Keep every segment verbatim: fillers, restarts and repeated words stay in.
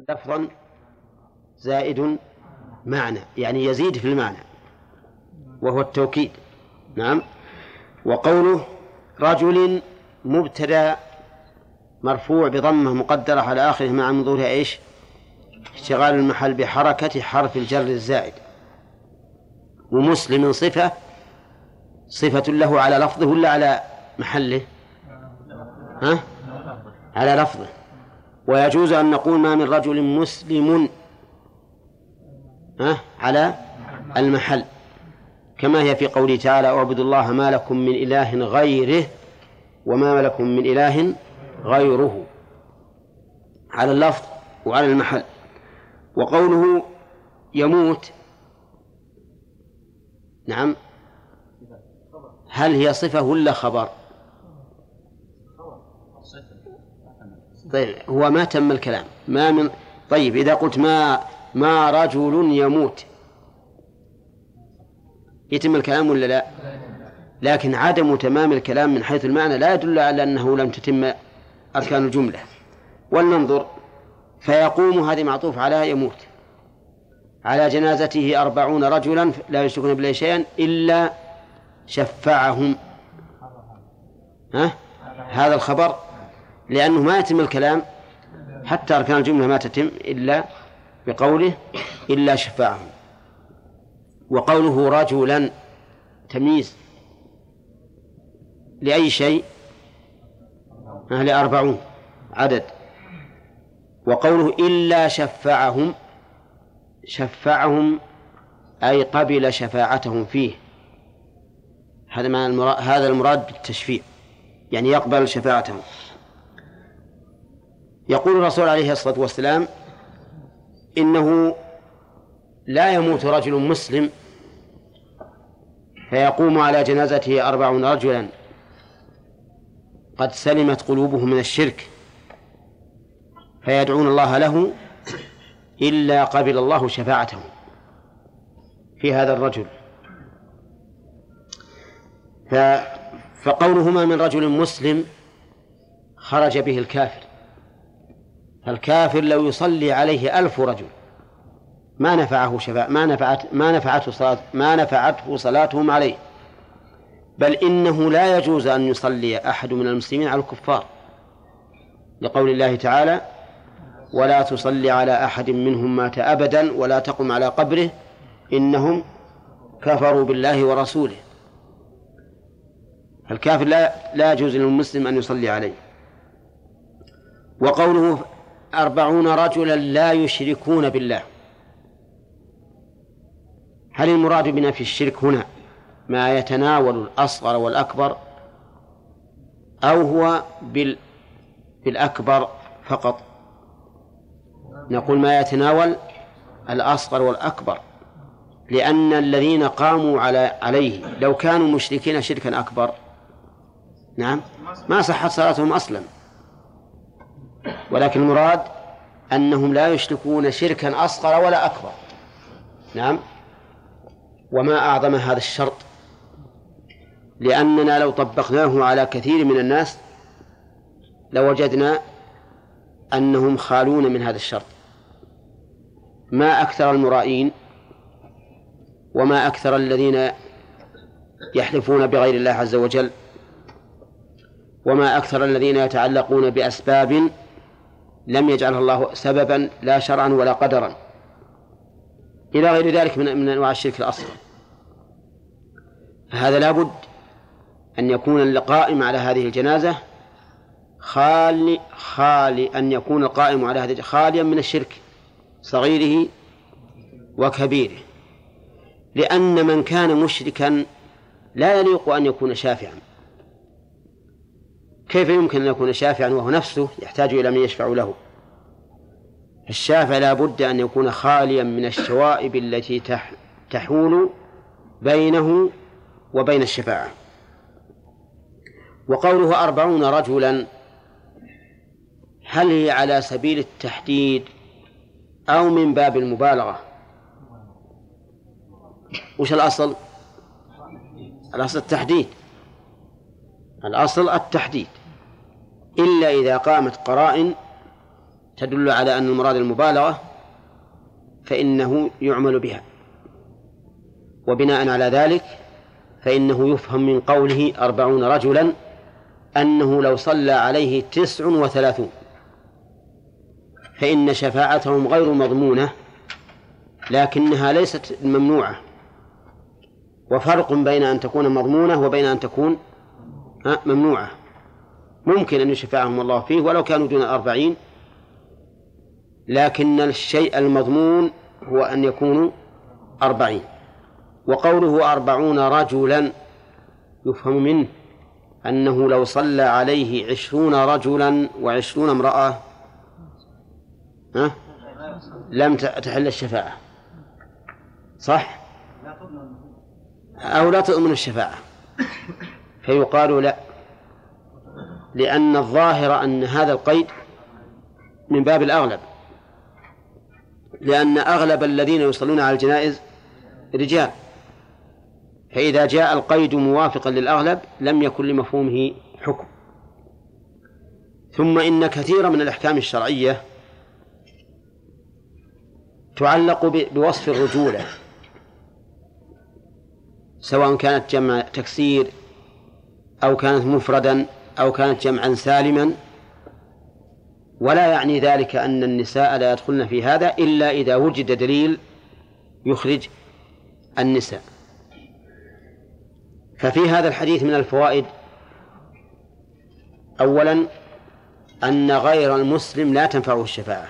لفظا زائد معنى، يعني يزيد في المعنى وهو التوكيد. نعم. وقوله رجل مبتدأ مرفوع بضمة مقدرة على آخره مع من ظهورها إيش؟ اشتغال المحل بحركة حرف الجر الزائد. ومسلم صفة صفة له على لفظه ولا على محله؟ ها؟ على لفظه. ويجوز أن نقول ما من رجل مسلم ها؟ على المحل، كما هي في قوله تعالى اعبدوا الله ما لكم من إله غيره وما لكم من إله غيره، على اللفظ وعلى المحل. وقوله يموت، نعم، هل هي صفة ولا خبر؟ طيب هو ما تم الكلام ما من. طيب إذا قلت ما ما رجل يموت يتم الكلام ولا لا؟ لكن عدم تمام الكلام من حيث المعنى لا يدل على أنه لم تتم أركان الجملة. ولننظر. فيقوم هذه معطوف على يموت. على جنازته أربعون رجلا لا يشركون بالله شيئا إلا شفعهم. ها؟ هذا الخبر، لأنه ما يتم الكلام حتى أركان الجملة ما تتم إلا بقوله إلا شفعهم. وقوله رجلا تمييز لأي شيء؟ أهل أربعون عدد. وقوله إلا شفعهم، شفعهم أي قبل شفاعتهم فيه. هذا ما المراد، هذا المراد بالتشفيع، يعني يقبل شفاعتهم. يقول الرسول عليه الصلاة والسلام إنه لا يموت رجل مسلم فيقوم على جنازته أربعون رجلا قد سلمت قلوبهم من الشرك فيدعون الله له إلا قبل الله شفاعته في هذا الرجل. فقولهما من رجل مسلم خرج به الكافر. فالكافر لو يصلي عليه ألف رجل ما نفعه شفاعة، ما نفعت ما نفعته صلاة ما نفعته صلاتهم عليه، بل إنه لا يجوز أن يصلي أحد من المسلمين على الكفار، لقول الله تعالى ولا تصلي على أحد منهم مات أبدا ولا تقم على قبره إنهم كفروا بالله ورسوله. الكافر لا لا يجوز للمسلم أن يصلي عليه. وقوله أربعون رجلا لا يشركون بالله، هل المراد بنفي الشرك هنا ما يتناول الأصغر والأكبر أو هو بال بالأكبر فقط؟ نقول ما يتناول الأصغر والأكبر، لأن الذين قاموا على عليه لو كانوا مشركين شركا أكبر نعم ما صحت صلاتهم أصلا، ولكن المراد أنهم لا يشركون شركا أصغر ولا أكبر. نعم. وما أعظم هذا الشرط، لأننا لو طبقناه على كثير من الناس لوجدنا أنهم خالون من هذا الشرط. ما أكثر المرائين وما أكثر الذين يحلفون بغير الله عز وجل وما أكثر الذين يتعلقون بأسباب لم يجعلها الله سببا لا شرعا ولا قدرا إلى غير ذلك من من أنواع الشرك الأصغر. فهذا لابد أن يكون القائم على هذه الجنازة خالي خالي أن يكون القائم على هذه خاليا من الشرك صغيره وكبيره، لأن من كان مشركا لا يليق أن يكون شافعا. كيف يمكن أن يكون شافعا وهو نفسه يحتاج إلى من يشفع له؟ الشافع لا بد أن يكون خاليا من الشوائب التي تحول بينه وبين الشفاعة. وقوله أربعون رجلا هل هي على سبيل التحديد أو من باب المبالغة؟ وش الأصل؟ الأصل التحديد، الأصل التحديد، إلا إذا قامت قرائن تدل على أن المراد المبالغة فإنه يعمل بها، وبناء على ذلك فإنه يفهم من قوله أربعون رجلا أنه لو صلى عليه تسع وثلاثون فإن شفاعتهم غير مضمونة لكنها ليست ممنوعة، وفرق بين أن تكون مضمونة وبين أن تكون ممنوعة. ممكن أن يشفعهم الله فيه ولو كانوا دون أربعين، لكن الشيء المضمون هو أن يكونوا أربعين. وقوله أربعون رجلا يفهم منه أنه لو صلى عليه عشرون رجلا وعشرون امرأة ها لم تحل الشفاعة، صح؟ أو لا تؤمن الشفاعة، فيقال لا، لأن الظاهر أن هذا القيد من باب الأغلب، لأن أغلب الذين يصلون على الجنائز رجال، فإذا جاء القيد موافقا للأغلب لم يكن لمفهومه حكم. ثم إن كثيرا من الأحكام الشرعية تعلق بوصف الرجولة، سواء كانت جمع تكسير أو كانت مفردا أو كانت جمعا سالما، ولا يعني ذلك أن النساء لا يدخلن في هذا إلا إذا وجد دليل يخرج النساء. ففي هذا الحديث من الفوائد: أولا أن غير المسلم لا تنفعه الشفاعة،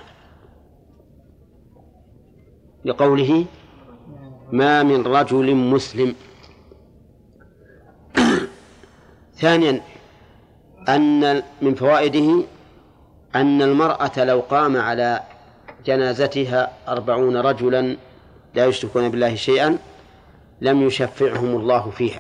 لقوله ما من رجل مسلم. ثانيا أن من فوائده أن المرأة لو قام على جنازتها أربعون رجلا لا يشركون بالله شيئا لم يشفعهم الله فيها.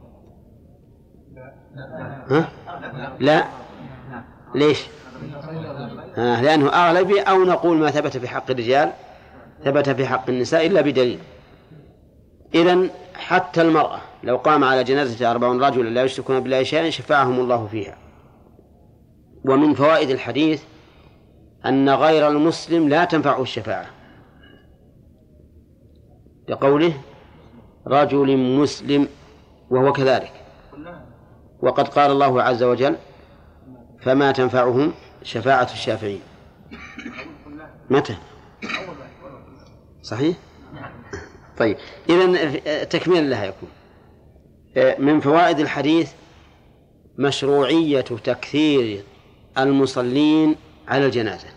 ها؟ لا، ليش؟ ها، لأنه أغلبي، أو نقول ما ثبت في حق الرجال ثبت في حق النساء إلا بدليل. إذن حتى المرأة لو قام على جنازة أربعون رجلا لا يشركون بالله شيئا شفعهم الله فيها. ومن فوائد الحديث أن غير المسلم لا تنفعه الشفاعة، لقوله رجل مسلم، وهو كذلك. وقد قال الله عز وجل فما تنفعهم شفاعة الشافعين. متى؟ صحيح؟ طيب، إذن تكميل لها يكون من فوائد الحديث مشروعية تكثير المصلين على الجنازة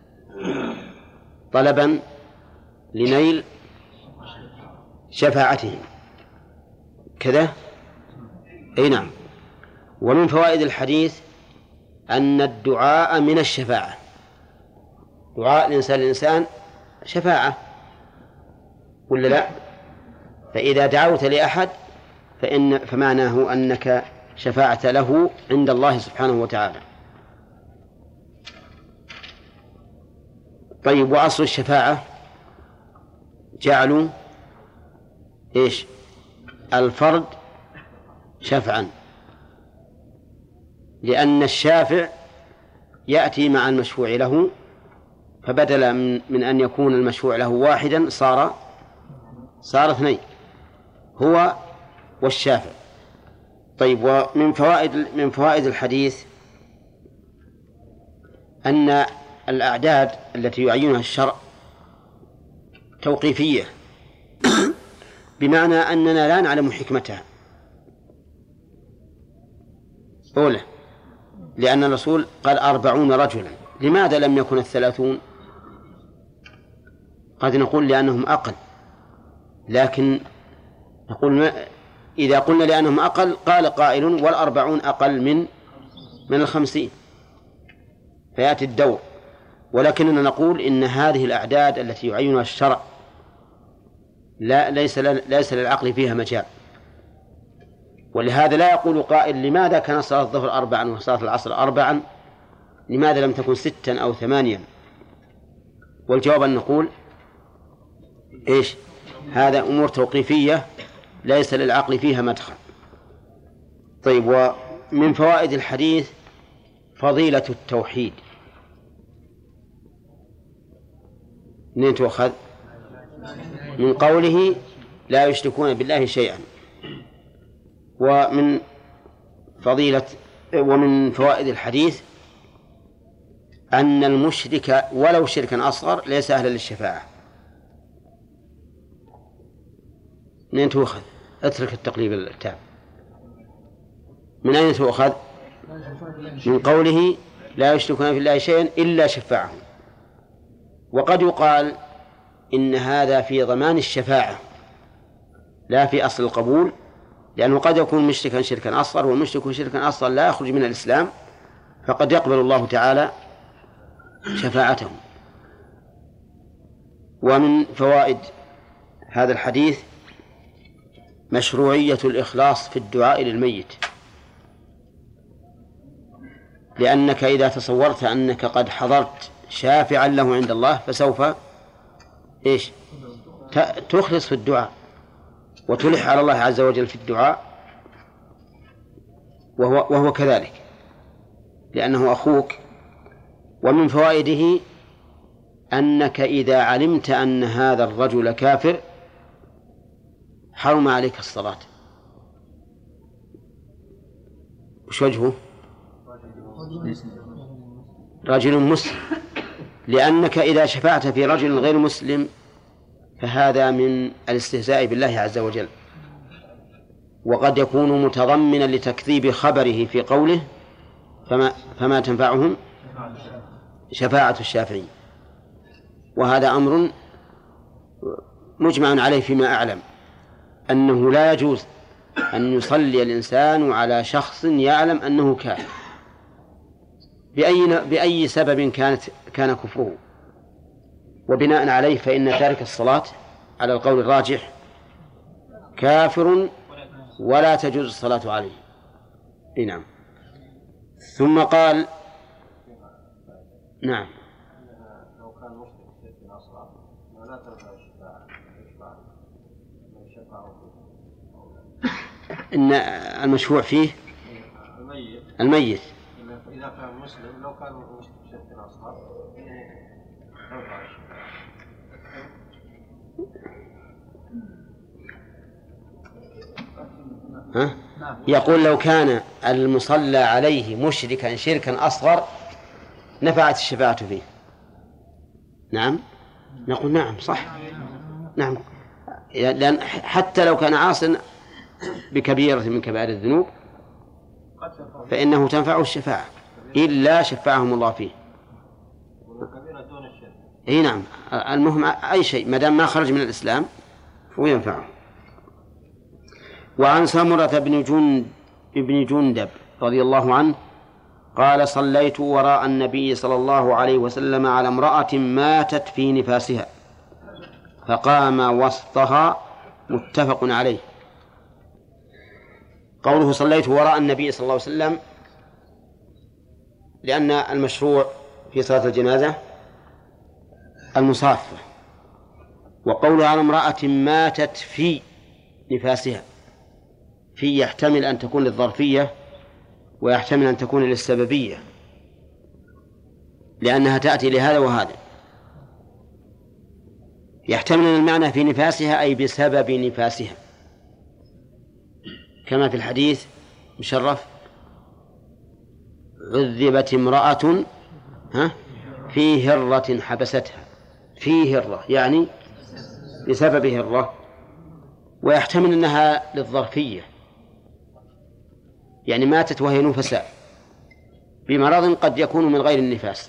طلبا لنيل شفاعتهم كذا. أي نعم. ومن فوائد الحديث أن الدعاء من الشفاعة، دعاء الإنسان للإنسان شفاعة ولا لا؟ فإذا دعوت لأحد فإن فمعناه أنك شفاعة له عند الله سبحانه وتعالى. طيب، وأصل الشفاعة جعلوا إيش؟ الفرد شفعا، لأن الشافع يأتي مع المشفوع له، فبدل من, من أن يكون المشفوع له واحدا صار صار اثنين، هو والشافع. طيب، ومن فوائد من فوائد الحديث أن الأعداد التي يعينها الشرع توقيفية، بمعنى أننا لا نعلم حكمتها. أولى لأن الرسول قال أربعون رجلا، لماذا لم يكن الثلاثون؟ قد نقول لأنهم أقل، لكن نقول ما إذا قلنا لأنهم أقل قال قائل والأربعون أقل من من الخمسين فيأتي الدور. ولكننا نقول إن هذه الأعداد التي يعينها الشرع لا ليس ليس للعقل فيها مجال، ولهذا لا يقول قائل لماذا كان صلاة الظهر أربعا وصلاة العصر أربعا، لماذا لم تكن ستا أو ثمانيا؟ والجواب أن نقول إيش؟ هذا أمور توقيفية ليس للعقل فيها مدخل. طيب، ومن فوائد الحديث فضيلة التوحيد، منين تؤخذ؟ من قوله لا يشركون بالله شيئا. ومن فضيلة ومن فوائد الحديث أن المشرك ولو شركا أصغر ليس أهلا للشفاعة. منين تؤخذ؟ اترك التقليب التام. من أين تؤخذ؟ من قوله لا يشركون بالله شيئا إلا شفاعهم. وقد يقال إن هذا في ضمان الشفاعة لا في أصل القبول، لأنه قد يكون مشركا شركا أصغر، والمشرك شركا أصغر لا يخرج من الإسلام، فقد يقبل الله تعالى شفاعته. ومن فوائد هذا الحديث مشروعية الإخلاص في الدعاء للميت، لأنك إذا تصورت أنك قد حضرت شافعا له عند الله فسوف إيش تخلص في الدعاء وتلح على الله عز وجل في الدعاء، وهو, وهو كذلك لأنه أخوك. ومن فوائده أنك إذا علمت أن هذا الرجل كافر حرم عليك الصلاة. وش وجهه؟ رجل مسلم، لأنك إذا شفعت في رجل غير مسلم فهذا من الاستهزاء بالله عز وجل، وقد يكون متضمنا لتكذيب خبره في قوله فما, فما تنفعهم شفاعة الشافعين. وهذا أمر مجمع عليه فيما أعلم، أنه لا يجوز أن يصلي الإنسان على شخص يعلم أنه كافر بأي, بأي سبب كانت كان كفره. وبناء عليه فإن تارك الصلاة على القول الراجح كافر ولا تجوز الصلاة عليه. نعم. ثم قال نعم لو كان مشرك شرك أصغر لا تنفع الشفاعة إن المشفوع فيه الميت الميت إذا كان مسلم لو كان مشرك شرك أصغر تنفع الشفاعة. ها؟ يقول لو كان المصلى عليه مشركا شركا أصغر نفعت الشفاعة فيه. نعم نقول نعم صح نعم، لأن حتى لو كان عاصٍ بكبيرة من كبائر الذنوب فإنه تنفعه الشفاعة إلا شفعهم الله فيه. اي نعم، المهم أي شيء ما دام ما خرج من الإسلام هو ينفعه. وعن سمرة بن جند بن جندب رضي الله عنه قال صليت وراء النبي صلى الله عليه وسلم على امرأة ماتت في نفاسها فقام وسطها، متفق عليه. قوله صليت وراء النبي صلى الله عليه وسلم لأن المشروع في صلاة الجنازة المصافة، وقوله على امرأة ماتت في نفاسها في يحتمل أن تكون للظرفية ويحتمل أن تكون للسببية، لأنها تأتي لهذا وهذا. يحتمل المعنى في نفاسها أي بسبب نفاسها، كما في الحديث مشرف عذبت امرأة ها في هرة حبستها، في هرة يعني بسبب هرة. ويحتمل أنها للظرفية، يعني ماتت وهي نفساء بمرض قد يكون من غير النفاس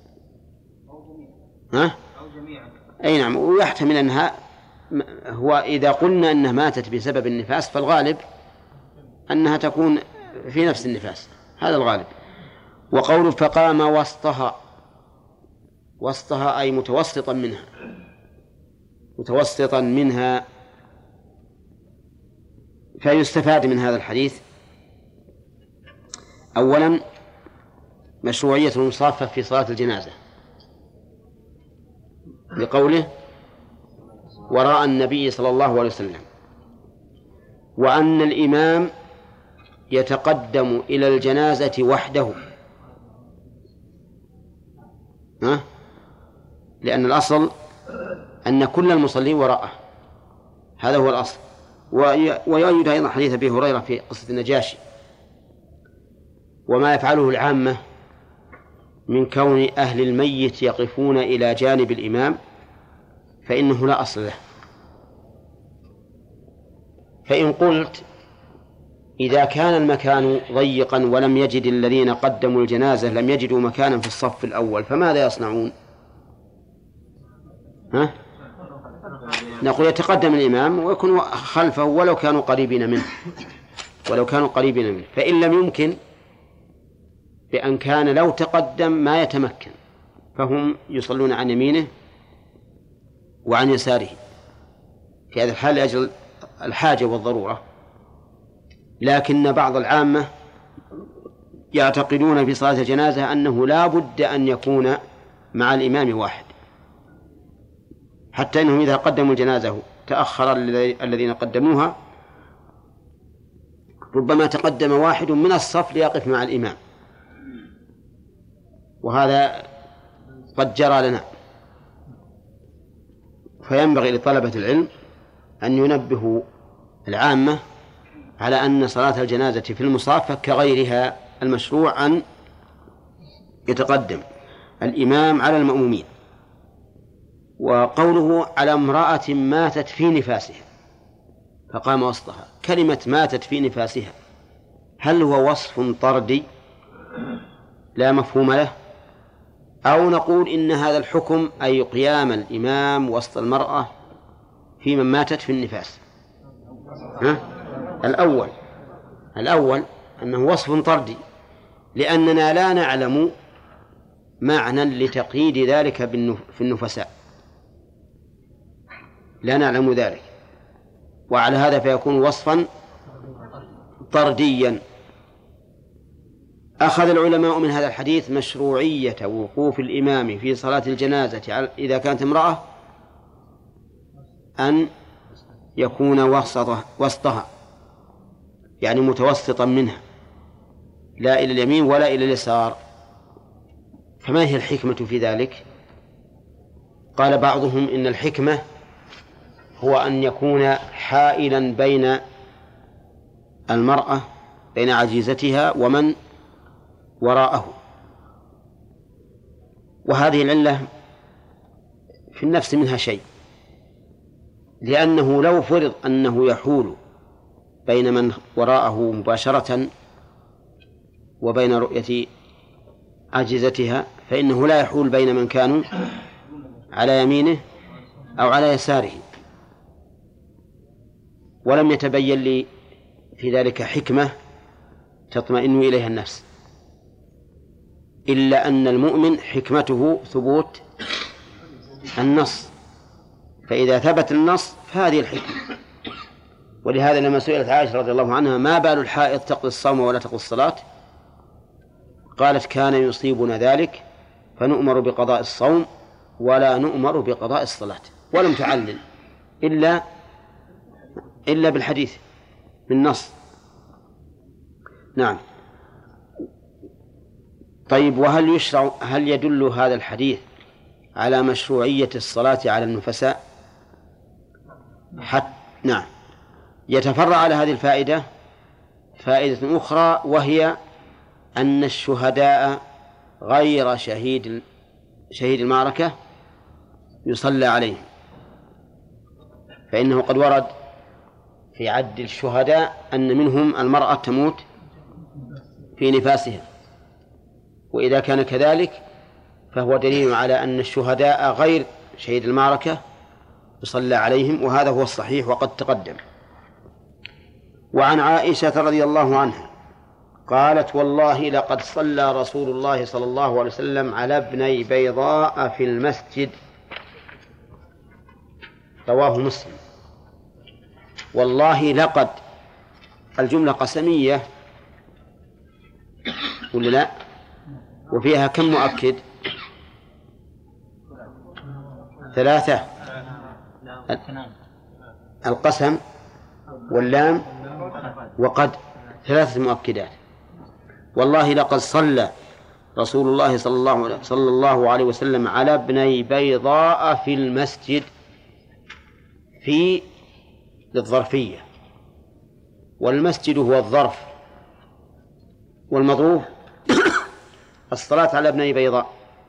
ها؟ أي نعم. ويحتمل أنها هو إذا قلنا أنها ماتت بسبب النفاس فالغالب أنها تكون في نفس النفاس، هذا الغالب. وقول فقام وسطها، وسطها أي متوسطا منها، متوسطا منها. فيستفاد من هذا الحديث أولا مشروعية المصافة في صلاة الجنازة لقوله وراء النبي صلى الله عليه وسلم، وأن الإمام يتقدم إلى الجنازة وحده ها؟ لأن الأصل أن كل المصلين وراءه، هذا هو الأصل. ويؤيد أيضا حديث أبي هريرة في قصة النجاشي وما يفعله العامة من كون أهل الميت يقفون إلى جانب الإمام، فإنه لا أصل له. فإن قلت إذا كان المكان ضيقا ولم يجد الذين قدموا الجنازة لم يجدوا مكانا في الصف الأول فماذا يصنعون؟ ها؟ نقول يتقدم الإمام ويكون خلفه ولو كانوا قريبين منه ولو كانوا قريبين منه فإن لم يمكن بأن كان لو تقدم ما يتمكن فهم يصلون عن يمينه وعن يساره في هذا الحال لأجل الحاجة والضرورة. لكن بعض العامة يعتقدون في صلاة الجنازة أنه لا بد أن يكون مع الإمام واحد، حتى أنهم إذا قدموا الجنازة تأخر الذين قدموها ربما تقدم واحد من الصف ليقف مع الإمام، وهذا قد جرى لنا. فينبغي لطلبة العلم أن ينبهوا العامة على أن صلاة الجنازة في المصافة كغيرها المشروع أن يتقدم الإمام على المأمومين. وقوله على امرأة ماتت في نفاسها فقام وسطها، كلمة ماتت في نفاسها هل هو وصف طردي لا مفهوم له، أو نقول إن هذا الحكم أي قيام الإمام وسط المرأة في من ماتت في النفاس؟ ها؟ الأول الأول أنه وصف طردي، لأننا لا نعلم معنى لتقييد ذلك في النفساء، لا نعلم ذلك، وعلى هذا فيكون وصفا طرديا. أخذ العلماء من هذا الحديث مشروعية وقوف الإمام في صلاة الجنازة إذا كانت امرأة أن يكون وسطها, وسطها يعني متوسطا منها، لا إلى اليمين ولا إلى اليسار. فما هي الحكمة في ذلك؟ قال بعضهم إن الحكمة هو أن يكون حائلا بين المرأة بين عزيزتها ومن وراءه، وهذه العلة في النفس منها شيء، لأنه لو فرض أنه يحول بين من وراءه مباشرة وبين رؤية عجزتها فإنه لا يحول بين من كانوا على يمينه أو على يساره. ولم يتبين لي في ذلك حكمة تطمئن إليها النفس، إلا أن المؤمن حكمته ثبوت النص، فإذا ثبت النص فهذه الحكمة. ولهذا لما سئلت عائشة رضي الله عنها ما بال الحائض تقضي الصوم ولا تقضي الصلاة، قالت كان يصيبنا ذلك فنؤمر بقضاء الصوم ولا نؤمر بقضاء الصلاة، ولم تعلل إلا إلا بالحديث بالنص. نعم. طيب، وهل يشرع هل يدل هذا الحديث على مشروعية الصلاة على النفساء؟ حتى نعم. يتفرع على هذه الفائدة فائدة أخرى، وهي أن الشهداء غير شهيد شهيد المعركة يصلى عليهم، فإنه قد ورد في عد الشهداء أن منهم المرأة تموت في نفاسها، وإذا كان كذلك فهو دليل على أن الشهداء غير شهيد المعركة يصلى عليهم، وهذا هو الصحيح وقد تقدم. وعن عائشة رضي الله عنها قالت والله لقد صلى رسول الله صلى الله عليه وسلم على ابني بيضاء في المسجد، رواه مسلم. والله لقد الجملة قسمية ولا لا؟ وفيها كم مؤكد؟ ثلاثة، القسم واللام وقد، ثلاثة مؤكدات. والله لقد صلى رسول الله صلى الله, صلى الله عليه وسلم على ابني بيضاء في المسجد في للظرفية، والمسجد هو الظرف، والمظروف الصلاة على ابني بيضاء.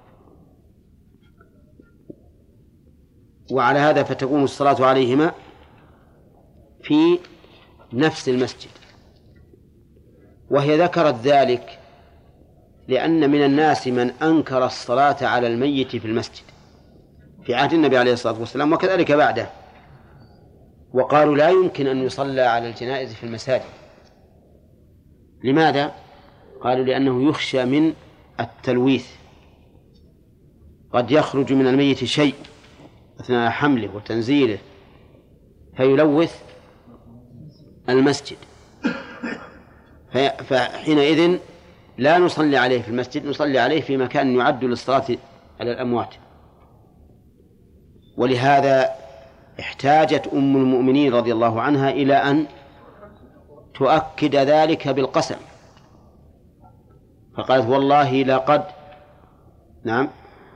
وعلى هذا فتكون الصلاة عليهما في نفس المسجد. وهي ذكرت ذلك لأن من الناس من أنكر الصلاة على الميت في المسجد في عهد النبي عليه الصلاة والسلام وكذلك بعده، وقالوا لا يمكن أن يصلى على الجنائز في المساجد. لماذا؟ قالوا لأنه يخشى من التلويث، قد يخرج من الميت شيء أثناء حمله وتنزيله فيلوث المسجد، فحينئذ لا نصلي عليه في المسجد، نصلي عليه في مكان يعد للصلاة على الأموات. ولهذا احتاجت أم المؤمنين رضي الله عنها إلى أن تؤكد ذلك بالقسم، فقالت والله لقد نعم.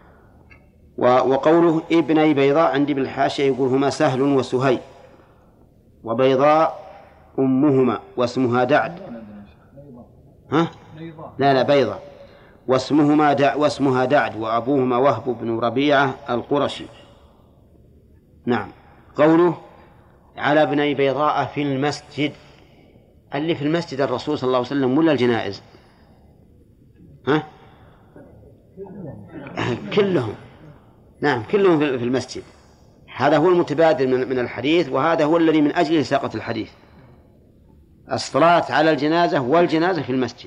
وقوله ابني بيضاء عندي بالحاشية يقول هما سهل وسهيل، وبيضاء أمهما واسمها دعد. ها؟ لا لا بيضاء واسمهما دع واسمها دعد وأبوهما وهب بن ربيعة القرشي. نعم. قوله على ابني بيضاء في المسجد، اللي في المسجد الرسول صلى الله عليه وسلم ولا الجنائز؟ ها؟ كلهم. نعم كلهم في المسجد. هذا هو المتبادل من الحديث، وهذا هو الذي من أجله ساقط الحديث، الصلاة على الجنازة والجنازة في المسجد.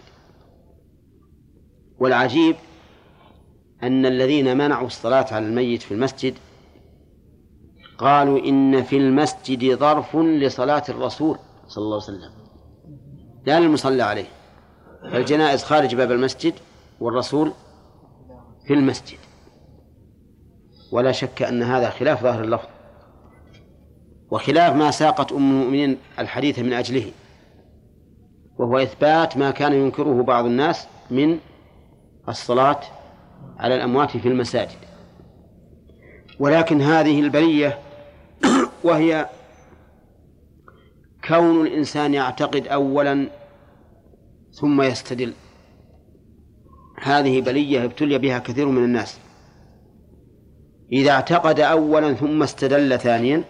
والعجيب أن الذين منعوا الصلاة على الميت في المسجد قالوا إن في المسجد ظرف لصلاة الرسول صلى الله عليه وسلم لا للمصلى عليه، فالجنائز خارج باب المسجد والرسول في المسجد. ولا شك أن هذا خلاف ظاهر اللفظ وخلاف ما ساقت أم المؤمنين الحديث من أجله، وهو إثبات ما كان ينكره بعض الناس من الصلاة على الأموات في المساجد. ولكن هذه البلية وهي كون الإنسان يعتقد أولا ثم يستدل، هذه بلية ابتلي بها كثير من الناس. إذا اعتقد أولا ثم استدل ثانيا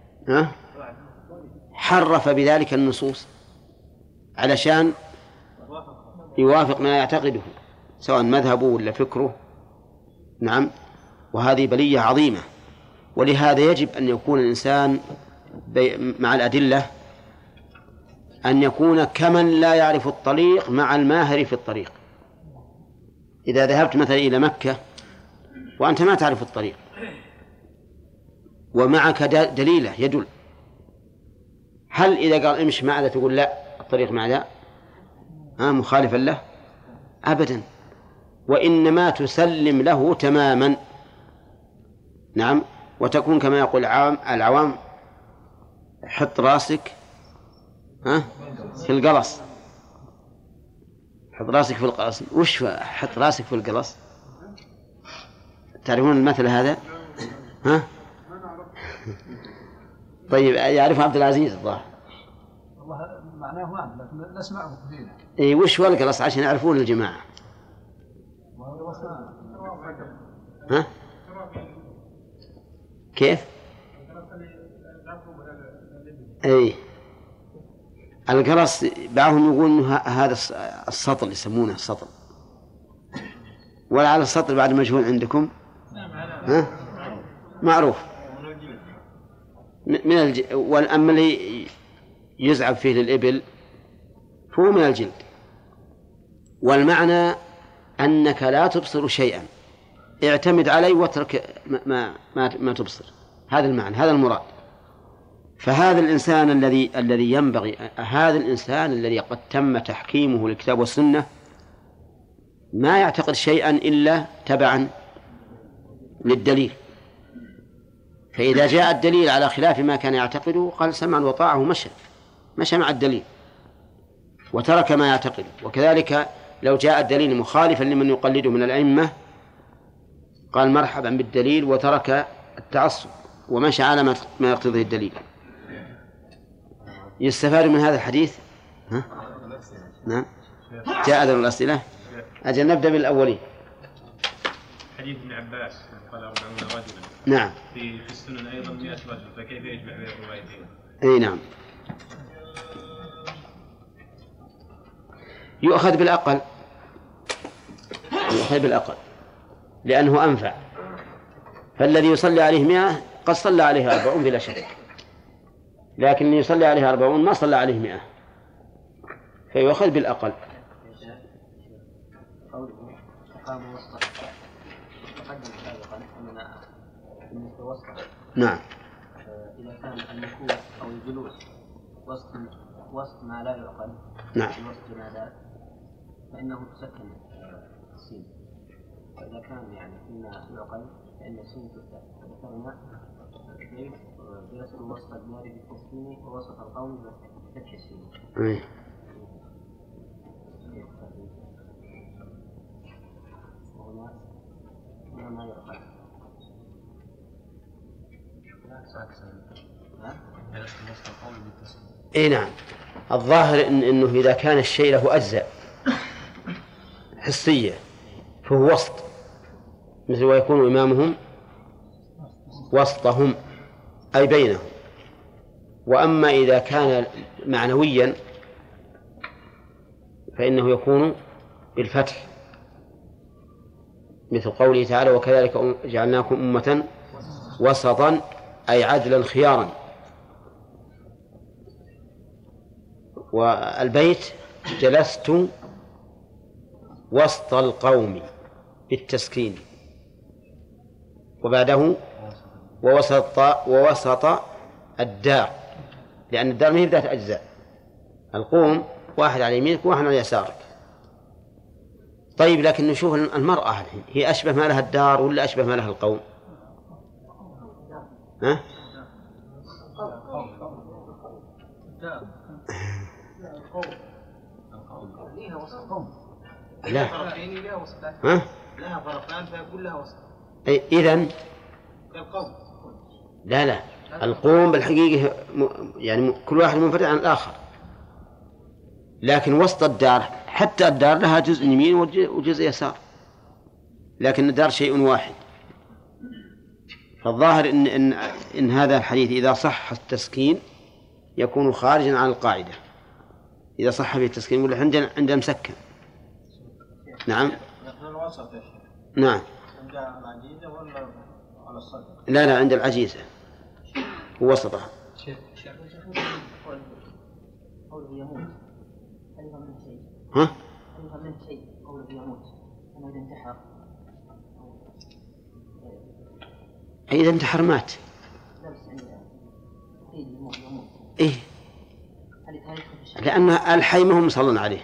حرف بذلك النصوص علشان يوافق ما يعتقده سواء مذهبه ولا فكره. نعم. وهذه بلية عظيمة، ولهذا يجب أن يكون الإنسان مع الأدلة أن يكون كمن لا يعرف الطريق مع الماهر في الطريق. إذا ذهبت مثلا إلى مكة وأنت ما تعرف الطريق ومعك دليلة يدل، هل إذا قال امشي مع ذا تقول لا الطريق مع ذا ها مخالفا له؟ أبدا، وإنما تسلم له تماما. نعم. وتكون كما يقول العوام العوام حط راسك ها في القلص، حط راسك في القلص. وش حط راسك في القلص؟ تعرفون المثل هذا؟ ها؟ طيب يعرف عبد العزيز الظاهر. والله معناه ما لكن نسمعه كثير. إيه وش هو القلص عشان يعرفون الجماعة؟ ها؟ كيف؟ أي القلص بعضهم يقول إنه هذا السطل يسمونه السطل، ولا على السطل بعد مجهول عندكم؟ ها؟ معروف من الج... والأما اللي يزعب فيه للإبل فهو من الجلد. والمعنى أنك لا تبصر شيئا، اعتمد عليه واترك ما ما ما تبصر. هذا المعنى، هذا المراد. فهذا الإنسان الذي الذي ينبغي هذا الإنسان الذي قد تم تحكيمه للكتاب والسنة ما يعتقد شيئا إلا تبعا للدليل، فإذا جاء الدليل على خلاف ما كان يعتقده قال سمعا وطاعه مشى مشى مع الدليل وترك ما يعتقده. وكذلك لو جاء الدليل مخالفا لمن يقلده من الأئمة قال مرحبا بالدليل وترك التعصب ومشى على ما يقتضيه الدليل. يستفاد من هذا الحديث. ها؟ نعم جاء ذر الأسئلة. أجل نبدأ بالأولين. حديث ابن عباس قال أربعون رجلا. نعم. في في السنن أيضا مئة رجل، فكيف يجمع بين الروايتين؟ أي نعم. يؤخذ بالأقل، يؤخذ بالأقل لأنه أنفع. فالذي يصلي عليه مئة قد صلى عليه أربعون بلا شك، لكن اللي يصلي عليه أربعون ما صلى عليه مئة، فيؤخذ بالأقل. نعم. إذا كان المكوث أو الجلوس وسط وسط ما لا يعقل، نعم، وسط جمادات، فإنه تسكن السين. وإذا كان يعني فيما يعقل فإن السين تفتح. وذكرنا كيف يسكن وسط الدار بالتسكين ووسط القوم بفتح السين. وهنا ما يعقل. اي نعم. الظاهر إن انه اذا كان الشيء له اجزاء حسيه فهو وسط، مثل ويكون امامهم وسطهم اي بينهم. واما اذا كان معنويا فانه يكون بالفتح، مثل قوله تعالى وكذلك جعلناكم امه وسطا أي عدلا خيارا. والبيت جلست وسط القوم بالتسكين، وبعده ووسط ووسط الدار، لأن الدار ما هي ذات أجزاء، القوم واحد على يمينك وواحد على يسارك. طيب لكن نشوف المرأة هي أشبه ما لها الدار ولا أشبه ما لها القوم؟ ها؟ لا. ها؟ لها فرقان فيقول لها وسط. إذن لا لا القوم بالحقيقة يعني كل واحد منفرد عن الآخر، لكن وسط الدار حتى الدار لها جزء يمين وجزء يسار، لكن الدار شيء واحد. فالظاهر إن, إن, إن هذا الحديث إذا صح التسكين يكون خارجا عن القاعدة، إذا صح في التسكين ولا عندنا عندنا مسكن. نعم. نعم. عند العجيزة ولا على الصدر؟ لا لا عند العجيزة ووسطها. قوله يموت هل يفهم منه شيء؟ ها؟ هل يفهم منه شيء قوله يموت؟ أنه إذا انتحر إذا انتحر مات. إيه؟ لأن الحي ما هم يصلون عليه،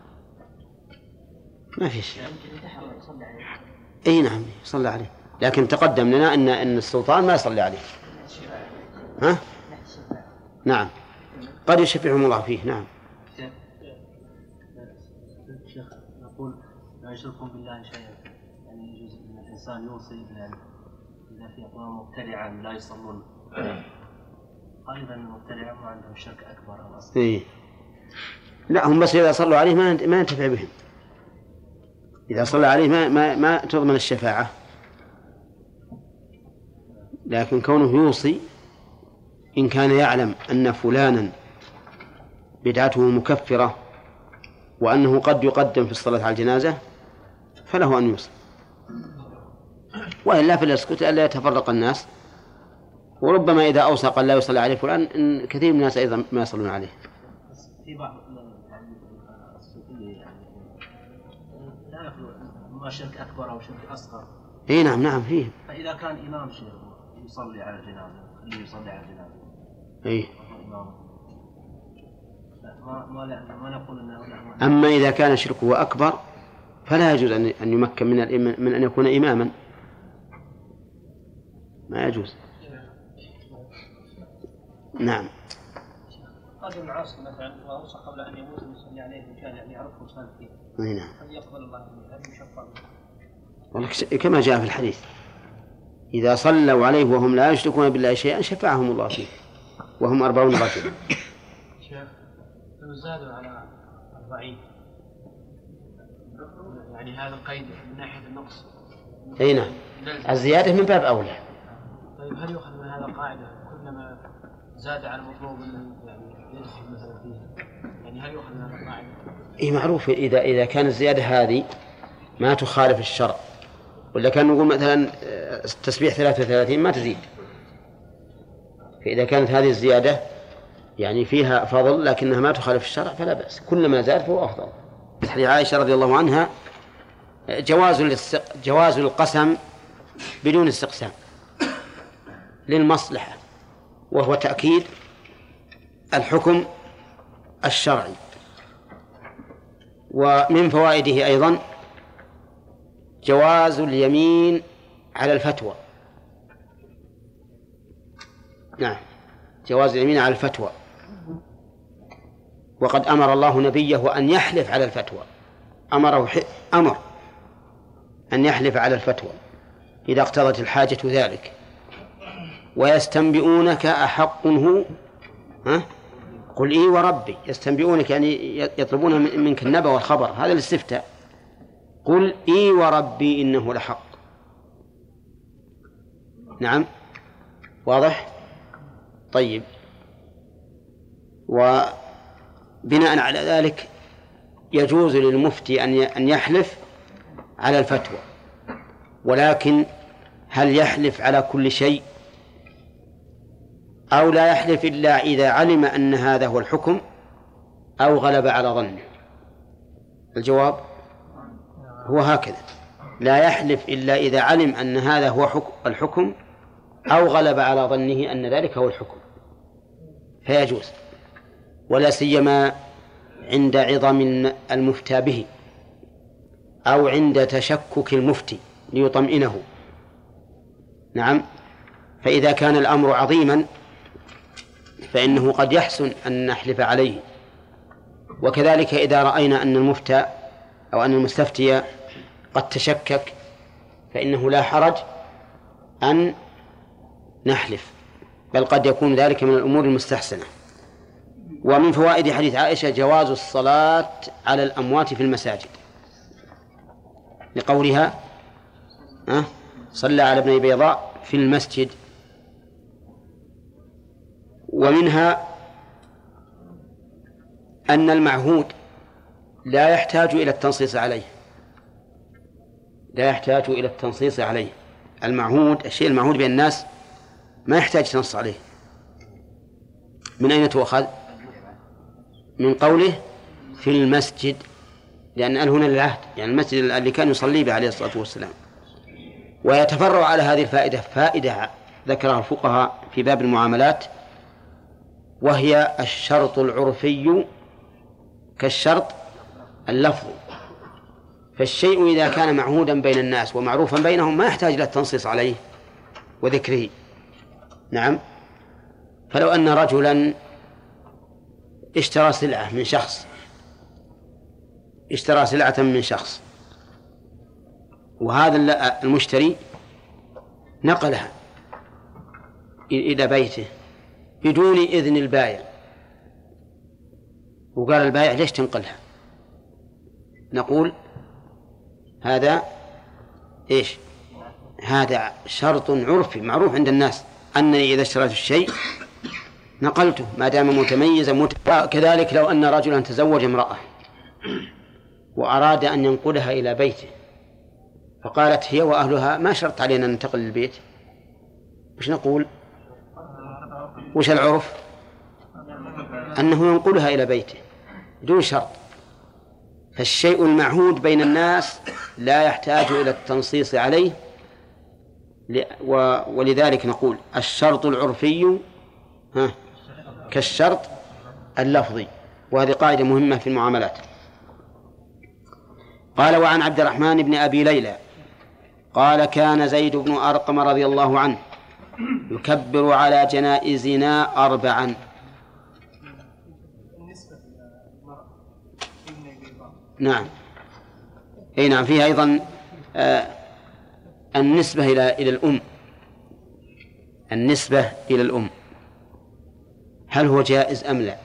ما في شيء. أي نعم يصلى عليه، لكن تقدم لنا أن أن السلطان ما يصلي عليه. ها؟ نعم قد يشفعهم الله فيه. نعم. شيخ يقول لا يشركون بالله شيئا، يعني يجوز أن الإنسان يوصي يعني إذا في أقوام مبتدعة لا يصلون، غالبا المبتدعة ما عندهم شرك أكبر أو أصغر. إيه؟ لا هم بس إذا صلوا عليه ما ما ينتفع بهم، إذا صلى عليه ما ما ما تضمن الشفاعة، لكن كونه يوصي إن كان يعلم أن فلانا بدعته مكفرة وأنه قد يقدم في الصلاة على الجنازة فله أن يوصي، وإلا فليسكت ألا يتفرق الناس. وربما إذا أوصى قال لا يصلي عليه فلان إن كثير من الناس أيضا ما يصلون عليه. في بعض الصوفية يعني لا يخلو ما شرك أكبر أو شرك أصغر. إيه نعم نعم فيه. فإذا كان إمام شيخ يصلي على الجنازة خليه يصلي على الجنازة. إيه. ما ما ما نقول إنه. أما إذا كان شركه أكبر فلا يجوز أن أن يمكن من من أن يكون إماما، ما يجوز. نعم. رجل عاصي مثلا وأوصى قبل أن يموت يصلي عليه رجال يعني يعرفه وصال فيه. نعم. هل يقبل الله منه؟ هل يشفع؟ والله كما جاء في الحديث إذا صلوا عليه وهم لا يشركون بالله شيئا شفعهم الله فيه وهم أربعون رجلا. شيخ لو زادوا على أربعين يعني هذا القيد من ناحية النقص. أي نعم الزيادة من باب أولى. طيب هل يؤخذ من هذا القاعدة كلما زاد على المطلوب يعني يدخل مثلا فيه يعني هل يؤخذ من هذا القاعدة؟ إيه معروف إذا إذا كان الزيادة هذه ما تخالف الشرع ولا كان نقول مثلا التسبيح ثلاثة وثلاثين ما تزيد، فإذا كانت هذه الزيادة يعني فيها فضل لكنها ما تخالف الشرع فلا بأس، كلما زاد فهو أفضل. في حديث عائشة رضي الله عنها جواز جواز القسم بدون استقسام للمصلحة، وهو تأكيد الحكم الشرعي. ومن فوائده أيضا جواز اليمين على الفتوى. نعم جواز اليمين على الفتوى، وقد أمر الله نبيه أن يحلف على الفتوى، أمره أمر أن يحلف على الفتوى إذا اقتضت الحاجة ذلك. ويستنبئونك أحق هو ها؟ قل إي وربي. يستنبئونك يعني يطلبون منك النبأ والخبر، هذا الاستفتاء. قل إي وربي إنه لحق. نعم واضح. طيب وبناء على ذلك يجوز للمفتي أن يحلف على الفتوى، ولكن هل يحلف على كل شيء أو لا يحلف إلا إذا علم أن هذا هو الحكم أو غلب على ظنه؟ الجواب هو هكذا، لا يحلف إلا إذا علم أن هذا هو الحكم أو غلب على ظنه أن ذلك هو الحكم فيجوز، ولا سيما عند عظم المفتى به أو عند تشكك المفتي ليطمئنه. نعم فإذا كان الأمر عظيما فإنه قد يحسن أن نحلف عليه. وكذلك إذا رأينا أن المفتى أو أن المستفتي قد تشكك فإنه لا حرج أن نحلف، بل قد يكون ذلك من الأمور المستحسنة. ومن فوائد حديث عائشة جواز الصلاة على الأموات في المساجد لقولها أه؟ صلى على ابن بيضاء في المسجد. ومنها أن المعهود لا يحتاج إلى التنصيص عليه، لا يحتاج إلى التنصيص عليه. المعهود الشيء المعهود بين الناس ما يحتاج تنص عليه. من أين تؤخذ؟ من قوله في المسجد، لأن قال هنا للعهد يعني المسجد اللي كان يصلي به عليه الصلاة والسلام. ويتفرع على هذه الفائدة فائدة ذكرها الفقهاء في باب المعاملات، وهي الشرط العرفي كالشرط اللفظي. فالشيء إذا كان معهودا بين الناس ومعروفا بينهم ما يحتاج إلى التنصيص عليه وذكره. نعم فلو أن رجلا اشترى سلعة من شخص اشترى سلعة من شخص وهذا المشتري نقلها إلى بيته بدون إذن البائع، وقال البائع ليش تنقلها؟ نقول هذا إيش؟ هذا شرط عرفي معروف عند الناس أنني إذا اشتريت الشيء نقلته ما دام متميزا مت... كذلك لو أن رجلا تزوج امرأة وأراد أن ينقلها إلى بيته فقالت هي وأهلها ما شرط علينا أن ننتقل للبيت، وش نقول؟ وش العرف؟ أنه ينقلها إلى بيته دون شرط. فالشيء المعهود بين الناس لا يحتاج إلى التنصيص عليه، ولذلك نقول الشرط العرفي ها كالشرط اللفظي، وهذه قاعدة مهمة في المعاملات. قال وعن عبد الرحمن بن أبي ليلى قال كان زيد بن أرقم رضي الله عنه يكبر على جنائزنا أربعا. نعم أي نعم. فيها أيضا آه النسبة إلى إلى الأم، النسبة إلى الأم هل هو جائز أم لا؟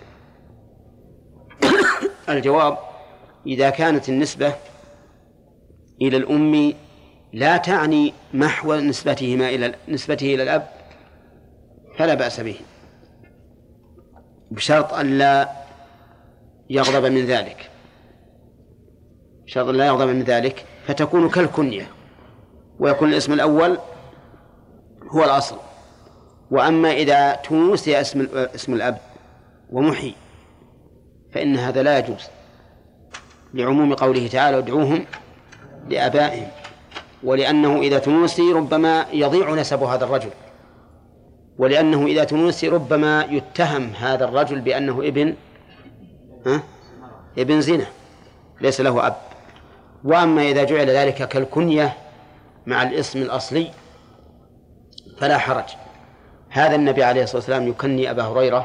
الجواب: إذا كانت النسبة إلى الأم لا تعني محو نسبتهما إلى نسبته إلى الأب فلا بأس به، بشرط أن لا يغضب من ذلك، بشرط أن لا يغضب من ذلك، فتكون كالكنية ويكون الاسم الأول هو الأصل. وأما إذا توسي اسم اسم الأب ومحي فإن هذا لا يجوز، لعموم قوله تعالى: ادعوهم لآبائهم، ولأنه إذا تنوسي ربما يضيع نسب هذا الرجل، ولأنه إذا تنوسي ربما يتهم هذا الرجل بأنه ابن ها؟ ابن زنا ليس له أب. وأما إذا جعل ذلك كالكنية مع الاسم الأصلي فلا حرج. هذا النبي عليه الصلاة والسلام يكني أبا هريرة،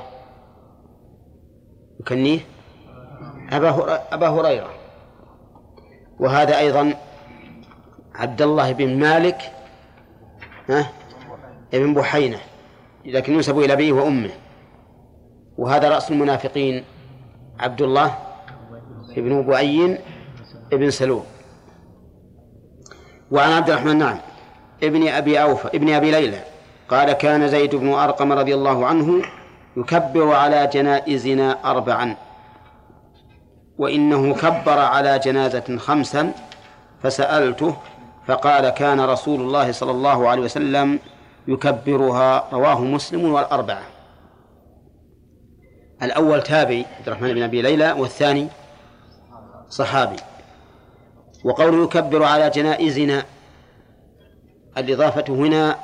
يكنيه أبا هريرة، وهذا أيضا عبد الله بن مالك ها ابن بحينة، لكن ينسب إلى أبيه وأمه. وهذا رأس المنافقين عبد الله ابن بؤي ابن سلول. وعن عبد الرحمن نعم ابن أبي أوفى ابن أبي ليلى قال: كان زيد بن أرقم رضي الله عنه يكبر على جنائزنا أربعا، وإنه كبر على جنازة خمسا، فسألته فقال: كان رسول الله صلى الله عليه وسلم يكبرها. رواه مسلم والأربعة. الأول تابعي عبد الرحمن بن أبي ليلى، والثاني صحابي. وقوله يكبر على جنائزنا، الإضافة هنا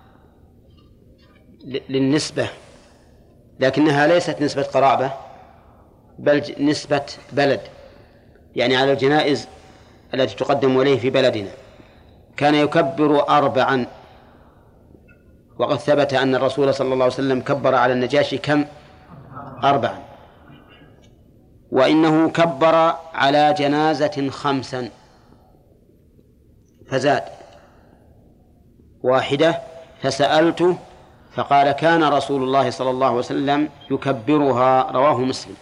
للنسبة، لكنها ليست نسبة قرابة بل نسبة بلد، يعني على الجنائز التي تقدم إليه في بلدنا. كان يكبر أربعا، وقد ثبت أن الرسول صلى الله عليه وسلم كبر على النجاشي كم؟ أربعا. وإنه كبر على جنازة خمسا فزاد واحدة، فسألته فقال: كان رسول الله صلى الله عليه وسلم يكبرها. رواه مسلم.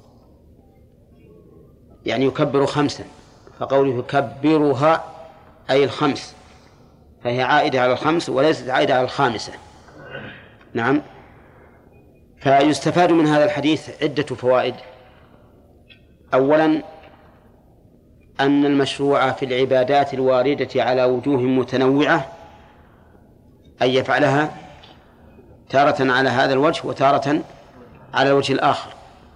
يعني يكبر خمسا، فقوله يكبرها أي الخمس، فهي عائدة على الخمس وليست عائدة على الخامسة. نعم. فيستفاد من هذا الحديث عدة فوائد. أولا أن المشروع في العبادات الواردة على وجوه متنوعة أن يفعلها تارة على هذا الوجه وتارة على الوجه الآخر،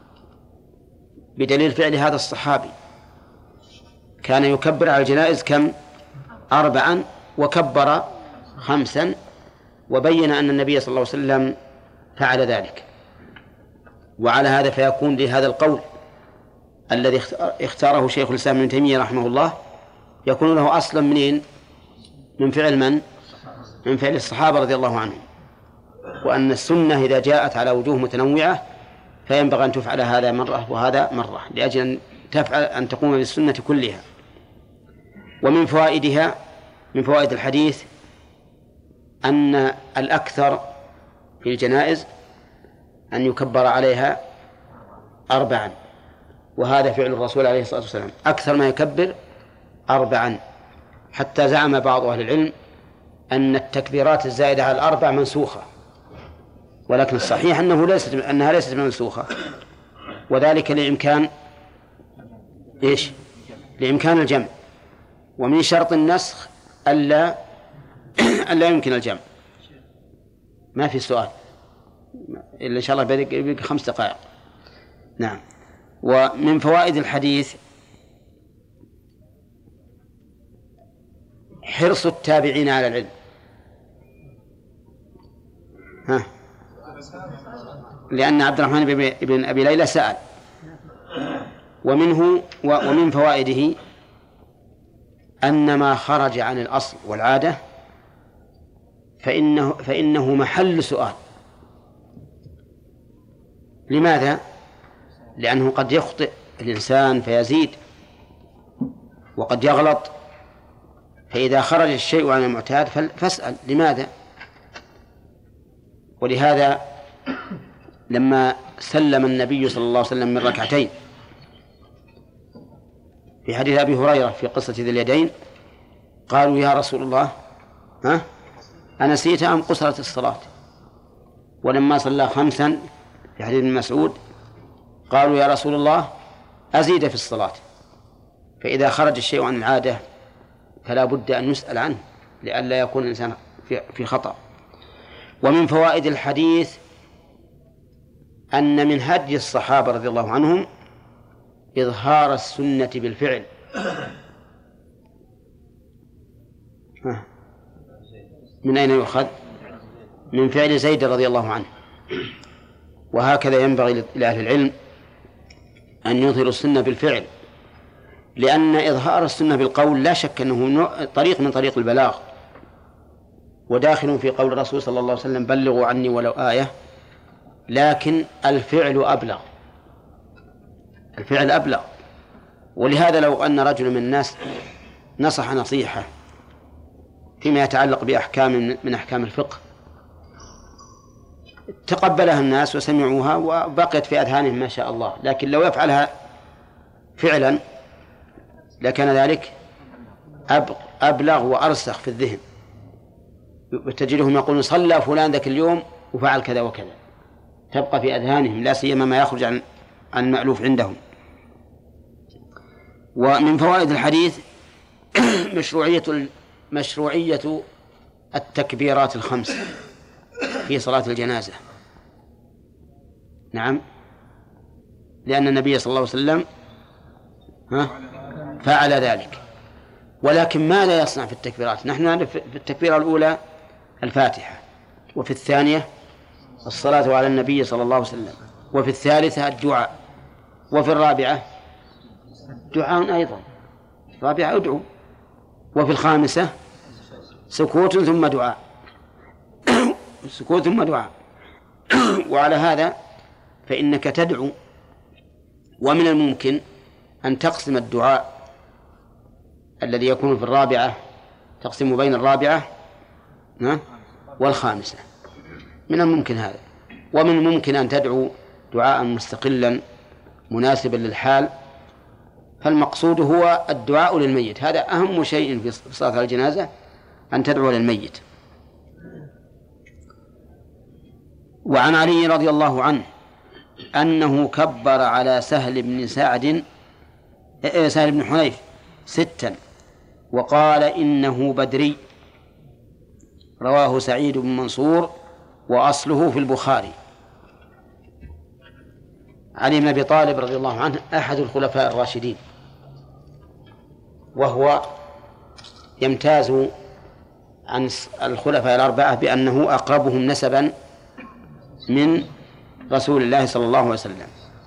بدليل فعل هذا الصحابي. كان يكبر على الجنائز كم؟ أربعا، وكبر خمسا، وبين أن النبي صلى الله عليه وسلم فعل ذلك. وعلى هذا فيكون لهذا القول الذي اختاره شيخ الإسلام ابن تيمية رحمه الله يكون له أصلا منين؟ من فعل من؟ من فعل الصحابة رضي الله عنهم. وأن السنة إذا جاءت على وجوه متنوعة فينبغي أن تفعل هذا مرة وهذا مرة، لأجل أن تفعل أن تقوم بالسنة كلها. ومن فوائدها، من فوائد الحديث، أن الأكثر في الجنائز أن يكبر عليها أربعا، وهذا فعل الرسول عليه الصلاة والسلام، أكثر ما يكبر أربعا، حتى زعم بعض أهل العلم أن التكبيرات الزائدة على الأربع منسوخة، ولكن الصحيح أنه ليست أنها ليست منسوخة، وذلك لإمكان إيش؟ لإمكان الجمع. ومن شرط النسخ ألا ألا يمكن الجمع. ما في سؤال إلا إن شاء الله بيبقى خمس دقائق. نعم. ومن فوائد الحديث حرص التابعين على العلم. ها. لأن عبد الرحمن بن أبي ليلى سأل. ومنه ومن فوائده أن ما خرج عن الأصل والعادة فإنه, فإنه محل سؤال. لماذا؟ لأنه قد يخطئ الإنسان فيزيد وقد يغلط، فإذا خرج الشيء عن المعتاد فاسأل لماذا. ولهذا لما سلم النبي صلى الله عليه وسلم من ركعتين في حديث أبي هريرة في قصة ذي اليدين قالوا يا رسول الله ها أنسيت أم قصرت الصلاة؟ ولما صلى خمسا في حديث ابن مسعود قالوا يا رسول الله أزيد في الصلاة. فإذا خرج الشيء عن العادة فلا بد أن يسأل عنه لئلا يكون الإنسان في خطأ. ومن فوائد الحديث أن من هدي الصحابة رضي الله عنهم إظهار السنة بالفعل. من أين يؤخذ؟ من فعل زيد رضي الله عنه. وهكذا ينبغي لأهل العلم أن يظهروا السنة بالفعل، لأن إظهار السنة بالقول لا شك أنه طريق من طريق البلاغ، وداخل في قول الرسول صلى الله عليه وسلم بلغوا عني ولو آية، لكن الفعل أبلغ، الفعل أبلغ. ولهذا لو أن رجل من الناس نصح نصيحة فيما يتعلق بأحكام من أحكام الفقه تقبلها الناس وسمعوها وبقيت في أذهانهم ما شاء الله، لكن لو يفعلها فعلا لكان ذلك أبلغ وأرسخ في الذهن، وتجدهم يقولون صلى فلان ذاك اليوم وفعل كذا وكذا، تبقى في أذهانهم، لا سيما ما يخرج عن عن المألوف عندهم. ومن فوائد الحديث مشروعية مشروعية التكبيرات الخمس في صلاة الجنازة. نعم، لأن النبي صلى الله عليه وسلم ها فعل ذلك. ولكن ماذا يصنع في التكبيرات؟ نحن نعرف في التكبيرة الأولى الفاتحة، وفي الثانية الصلاة على النبي صلى الله عليه وسلم، وفي الثالثة الدعاء، وفي الرابعة دعاء أيضا، الرابعة أدعو، وفي الخامسة سكوت ثم دعاء سكوت ثم دعاء. وعلى هذا فإنك تدعو، ومن الممكن أن تقسم الدعاء الذي يكون في الرابعة، تقسم بين الرابعة والخامسة، من الممكن هذا. ومن الممكن أن تدعو دعاء مستقلا مناسبا للحال. فالمقصود هو الدعاء للميت، هذا أهم شيء في صلاة الجنازة، أن تدعو للميت. وعن علي رضي الله عنه أنه كبر على سهل بن سعد سهل بن حنيف ستا وقال إنه بدري، رواه سعيد بن منصور وأصله في البخاري. علي بن أبي طالب رضي الله عنه أحد الخلفاء الراشدين، وهو يمتاز عن الخلفاء الأربعة بأنه أقربهم نسبا من رسول الله صلى الله عليه وسلم.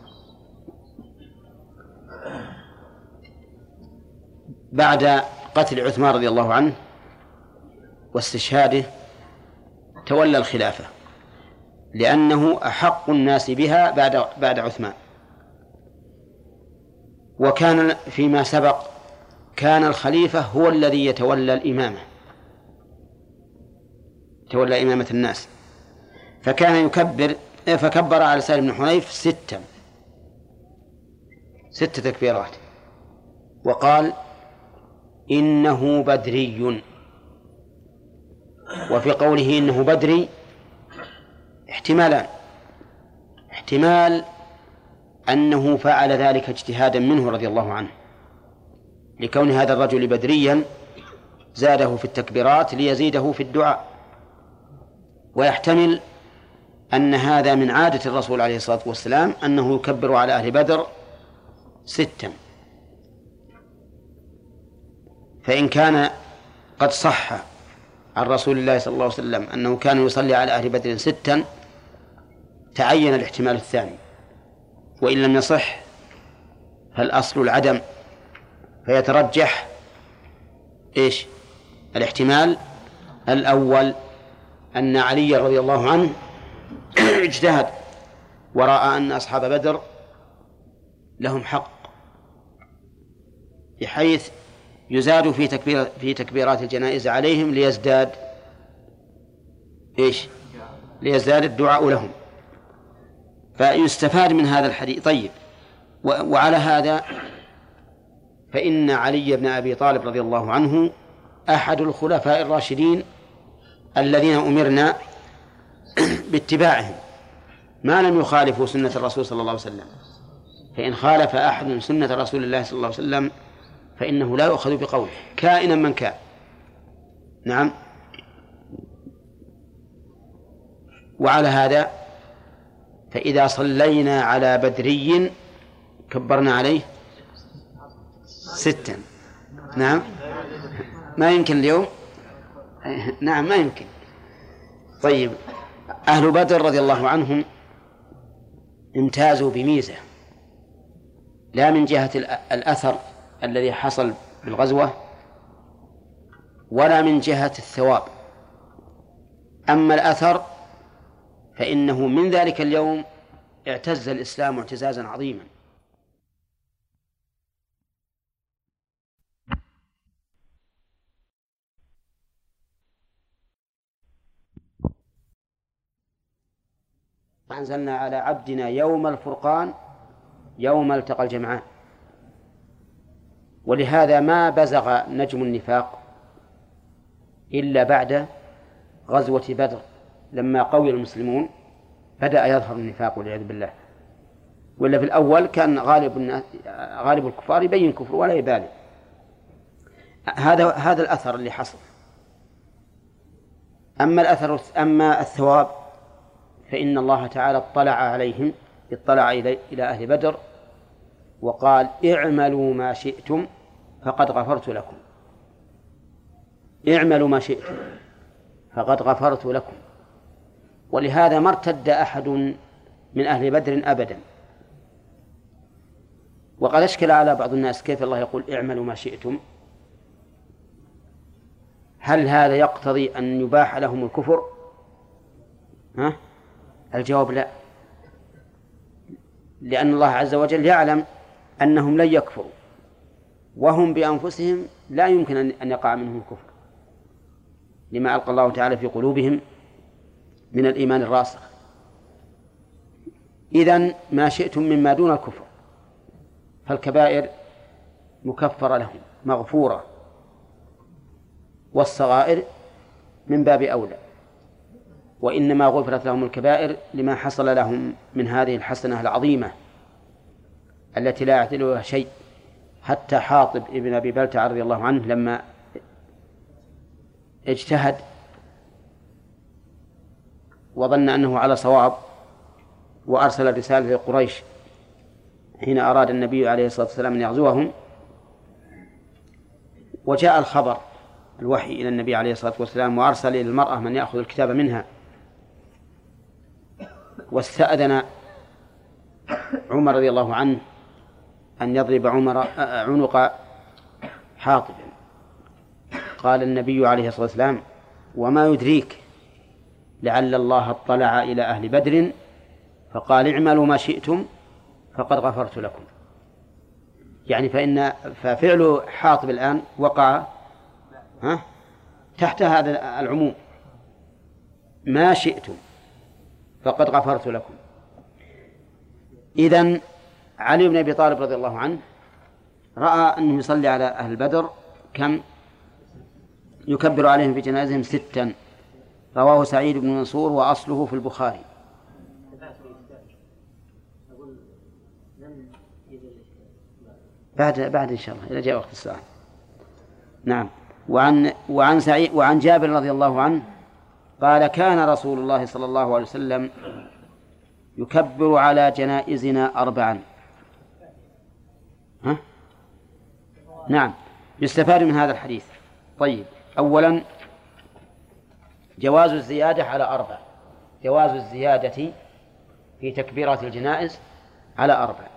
بعد قتل عثمان رضي الله عنه واستشهاده تولى الخلافة، لأنه أحق الناس بها بعد بعد عثمان. وكان فيما سبق كان الخليفة هو الذي يتولى الإمامة، تولى إمامة الناس، فكان يكبر فكبر على سهل بن حنيف ستا ست تكبيرات وقال إنه بدري. وفي قوله إنه بدري احتمالان: احتمال أنه فعل ذلك اجتهادا منه رضي الله عنه لكون هذا الرجل بدريا، زاده في التكبيرات ليزيده في الدعاء. ويحتمل أن هذا من عادة الرسول عليه الصلاة والسلام أنه يكبر على أهل بدر ستا، فإن كان قد صح عن رسول الله صلى الله عليه وسلم أنه كان يصلي على أهل بدر ستا تعين الاحتمال الثاني، وإن لم يصح فالأصل العدم، فيترجح إيش الاحتمال الأول، أن علي رضي الله عنه اجتهد ورأى أن أصحاب بدر لهم حق، بحيث يزاد في تكبير في تكبيرات الجنائز عليهم ليزداد إيش؟ ليزداد الدعاء لهم. فيستفاد من هذا الحديث. طيب، وعلى هذا فإن علي بن أبي طالب رضي الله عنه أحد الخلفاء الراشدين الذين أمرنا باتباعهم ما لم يخالفوا سنة الرسول صلى الله عليه وسلم. فإن خالف أحد سنة رسول الله صلى الله عليه وسلم فإنه لا يؤخذ بقوله كائنا من كان. نعم. وعلى هذا فإذا صلينا على بدري كبرنا عليه ستا. نعم، ما يمكن اليوم. نعم، ما يمكن. طيب، أهل بدر رضي الله عنهم امتازوا بميزة لا من جهة الأثر الذي حصل بالغزوة ولا من جهة الثواب. أما الأثر فإنه من ذلك اليوم اعتز الإسلام اعتزازا عظيما. أنزلنا على عبدنا يوم الفرقان يوم التقى الجمعان. ولهذا ما بزغ نجم النفاق إلا بعد غزوة بدر، لما قوي المسلمون بدأ يظهر النفاق والعياذ بالله. ولا في الأول كان غالب غالب الكفار يبين كفر ولا يبالي. هذا هذا الأثر اللي حصل. أما الأثر أما الثواب فإن الله تعالى اطلع عليهم اطلع إلى أهل بدر وقال اعملوا ما شئتم فقد غفرت لكم. اعملوا ما شئتم فقد غفرت لكم. ولهذا ما ارتد أحد من أهل بدر أبدا. وقد أشكل على بعض الناس كيف الله يقول اعملوا ما شئتم، هل هذا يقتضي أن يباح لهم الكفر؟ ها؟ الجواب لا، لأن الله عز وجل يعلم أنهم لن يكفروا وهم بأنفسهم لا يمكن أن يقع منهم الكفر لما ألقى الله تعالى في قلوبهم من الإيمان الراسخ. إذن ما شئتم مما دون الكفر فالكبائر مكفرة لهم مغفورة، والصغائر من باب أولى. وإنما غفرت لهم الكبائر لما حصل لهم من هذه الحسنة العظيمة التي لا يعتلها شيء. حتى حاطب ابن أبي بلتع رضي الله عنه لما اجتهد وظن أنه على صواب وأرسل رسالة لقريش حين أراد النبي عليه الصلاة والسلام أن يغزوهم، وجاء الخبر الوحي إلى النبي عليه الصلاة والسلام وأرسل إلى المرأة من يأخذ الكتاب منها، واستأذن عمر رضي الله عنه أن يضرب عمر عنق حاطب. قال النبي عليه الصلاة والسلام وما يدريك لعل الله اطلع إلى أهل بدر فقال اعملوا ما شئتم فقد غفرت لكم. يعني فإن ففعل حاطب الآن وقع ها تحت هذا العموم، ما شئتم فقد غفرت لكم. إذن علي بن أبي طالب رضي الله عنه رأى أنه يصلي على أهل بدر كم؟ يكبر عليهم في جنازهم ستا. رواه سعيد بن منصور وأصله في البخاري. بعد بعد إن شاء الله إذا جاء وقت السؤال. نعم. وعن وعن سعيد وعن جابر رضي الله عنه قال كان رسول الله صلى الله عليه وسلم يكبر على جنائزنا أربعا. ها؟ نعم، يستفاد من هذا الحديث. طيب، أولا جواز الزيادة على أربع، جواز الزيادة في تكبيرات الجنائز على أربع.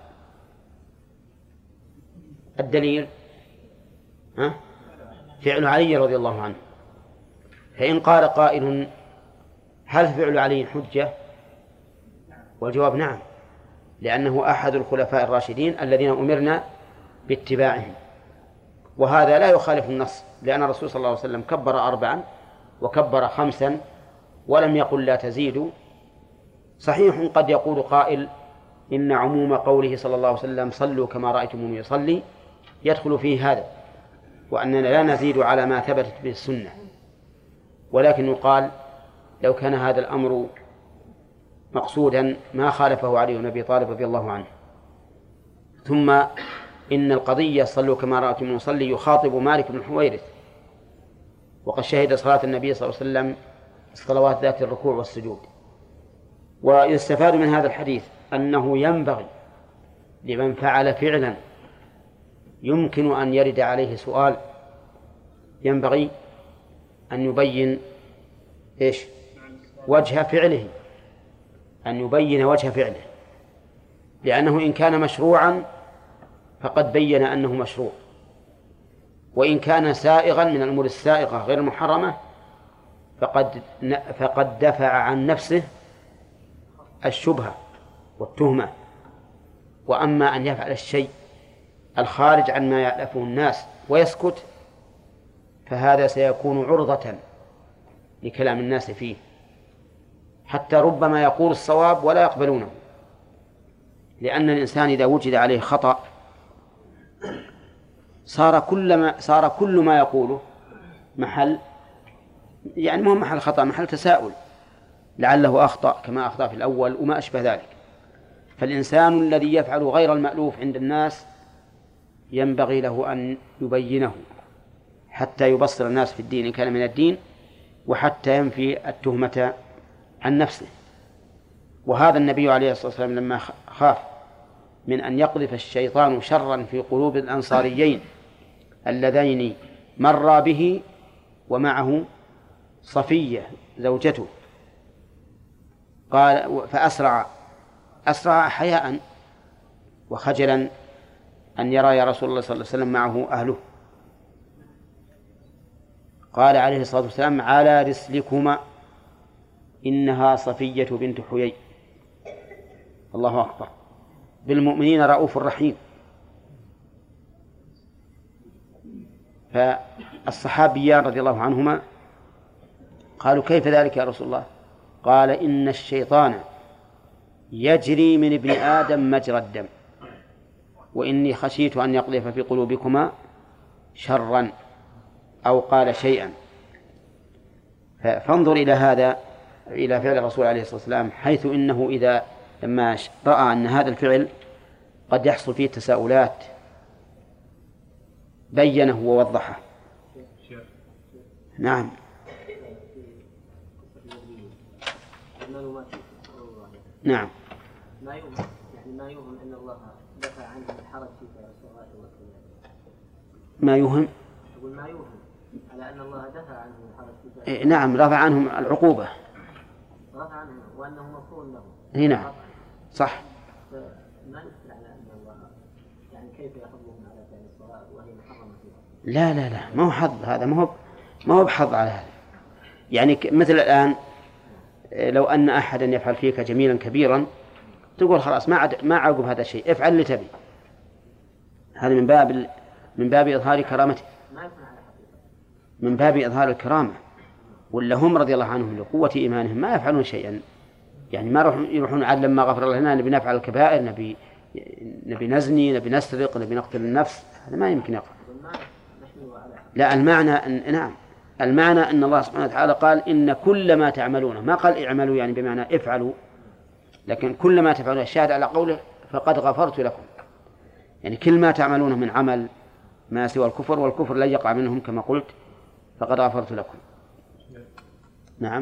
الدليل ها؟ فعل علي رضي الله عنه. فإن قال قائل هل فعل علي حجة؟ والجواب نعم، لأنه أحد الخلفاء الراشدين الذين أمرنا باتباعهم. وهذا لا يخالف النص، لأن الرسول صلى الله عليه وسلم كبر أربعا وكبر خمسا ولم يقل لا تزيدوا. صحيح قد يقول قائل إن عموم قوله صلى الله عليه وسلم صلوا كما رأيتموني يصلي يدخل فيه هذا، وأننا لا نزيد على ما ثبتت به السنة، ولكن يقال لو كان هذا الأمر مقصودا ما خالفه علي بن أبي طالب رضي الله عنه. ثم إن القضية صلوا كما رأيتم يصلي يخاطب مالك بن الحويرث، وقد شهد صلاة النبي صلى الله عليه وسلم الصلوات ذات الركوع والسجود. ويستفاد من هذا الحديث أنه ينبغي لمن فعل فعلا يمكن أن يرد عليه سؤال ينبغي أن يبين إيش وجه فعله، أن يبين وجه فعله، لأنه إن كان مشروعا فقد بين أنه مشروع، وإن كان سائغا من الأمور السائغة غير محرمة فقد فقد دفع عن نفسه الشبهة والتهمة. وأما أن يفعل الشيء الخارج عن ما يألفه الناس ويسكت فهذا سيكون عرضة لكلام الناس فيه، حتى ربما يقول الصواب ولا يقبلونه، لأن الإنسان إذا وجد عليه خطأ صار كل ما صار كل ما يقوله محل، يعني مو محل خطأ، محل تساؤل، لعله أخطأ كما أخطأ في الأول وما أشبه ذلك. فالإنسان الذي يفعل غير المألوف عند الناس ينبغي له أن يبينه حتى يبصر الناس في الدين إن كان من الدين، وحتى ينفي التهمة عن نفسه. وهذا النبي عليه الصلاة والسلام لما خاف من أن يقذف الشيطان شرا في قلوب الأنصاريين اللذين مر به ومعه صفية زوجته، قال فأسرع أسرع حياء وخجلا أن يرى يا رسول الله صلى الله عليه وسلم معه أهله، قال عليه الصلاة والسلام على رسلكما إنها صفية بنت حيي. الله أكبر، بالمؤمنين رؤوف رحيم. فالصحابيان رضي الله عنهما قالوا كيف ذلك يا رسول الله؟ قال إن الشيطان يجري من ابن آدم مجرى الدم، وإني خشيت أن يقذف في قلوبكما شرا أو قال شيئا. فانظر إلى هذا، إلى فعل الرسول عليه الصلاة والسلام، حيث إنه إذا لما رأى أن هذا الفعل قد يحصل فيه تساؤلات بينه ووضحه. نعم. نعم. ما يوهم يعني ما يوهم أن الله دفع عنه الحرج في الصغائر والكبائر. ما يوهم يقول ما يوهم على أن الله دفع عنه الحرج في إيه نعم، رفع عنهم العقوبة، رفع عنه وأنه مغفور له. هنا نعم صح. ما نفتح على أن الله يعني كيف يحضهم على فعل الصغائر وهي محرمة فيها. لا لا لا، ما هو حظ هذا، ما هو ما هو بحظ على هذا. يعني مثل الآن لو أن أحدا يفعل فيك جميلا كبيرا تقول خلاص ما عد ما عقب هذا الشيء، افعل اللي تبي. هذا من باب من باب إظهار كرامته، من باب إظهار الكرامة. ولا هم رضي الله عنهم لقوة إيمانهم ما يفعلون شيئا، يعني ما يروحون يروحون عاد لما غفر الله لنا نبي نفعل الكبائر، نبي نبي نزني، نبي نسرق، نبي نقتل النفس، هذا ما يمكن يقع. لا، المعنى أن نعم المعنى أن الله سبحانه وتعالى قال إن كل ما تعملونه، ما قال اعملوا يعني بمعنى افعلوا، لكن كل ما تفعلون الشاهد على قوله فقد غفرت لكم، يعني كل ما تعملونه من عمل ما سوى الكفر، والكفر لا يقع منهم كما قلت، فقد غفرت لكم. نعم.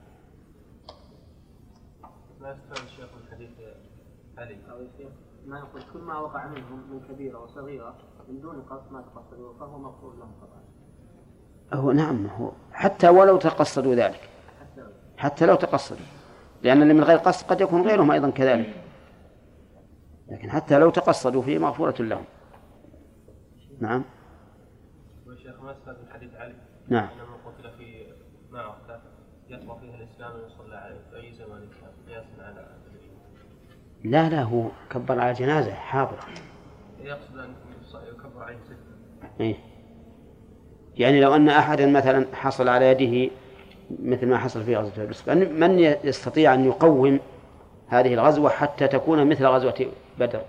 ما يستوى الشيخ من حديث علي ما يقول كل ما وقع منهم من كبيرة وصغيرة من دون قصد ما تقصدوا فهو مغفور لهم طبعا. هو نعم، هو حتى ولو تقصدوا ذلك، حتى لو تقصدوا، لأن اللي من غير قصد قد يكون غيرهم أيضا كذلك، لكن حتى لو تقصدوا فيه مغفورة لهم. نعم. والشيخ ما استفاد من حديث علي نعم لما قتل في معركة يطلع فيها الإسلام ويصلى عليه في أي زمان كان قياسا على لا لا، هو كبر على جنازة حاضرة. يقصد أن يكبر عليه ستة. إيه؟ يعني لو أن أحدا مثلا حصل على يده مثل ما حصل في غزوة بدر، من يستطيع أن يقوم هذه الغزوة حتى تكون مثل غزوة بدر؟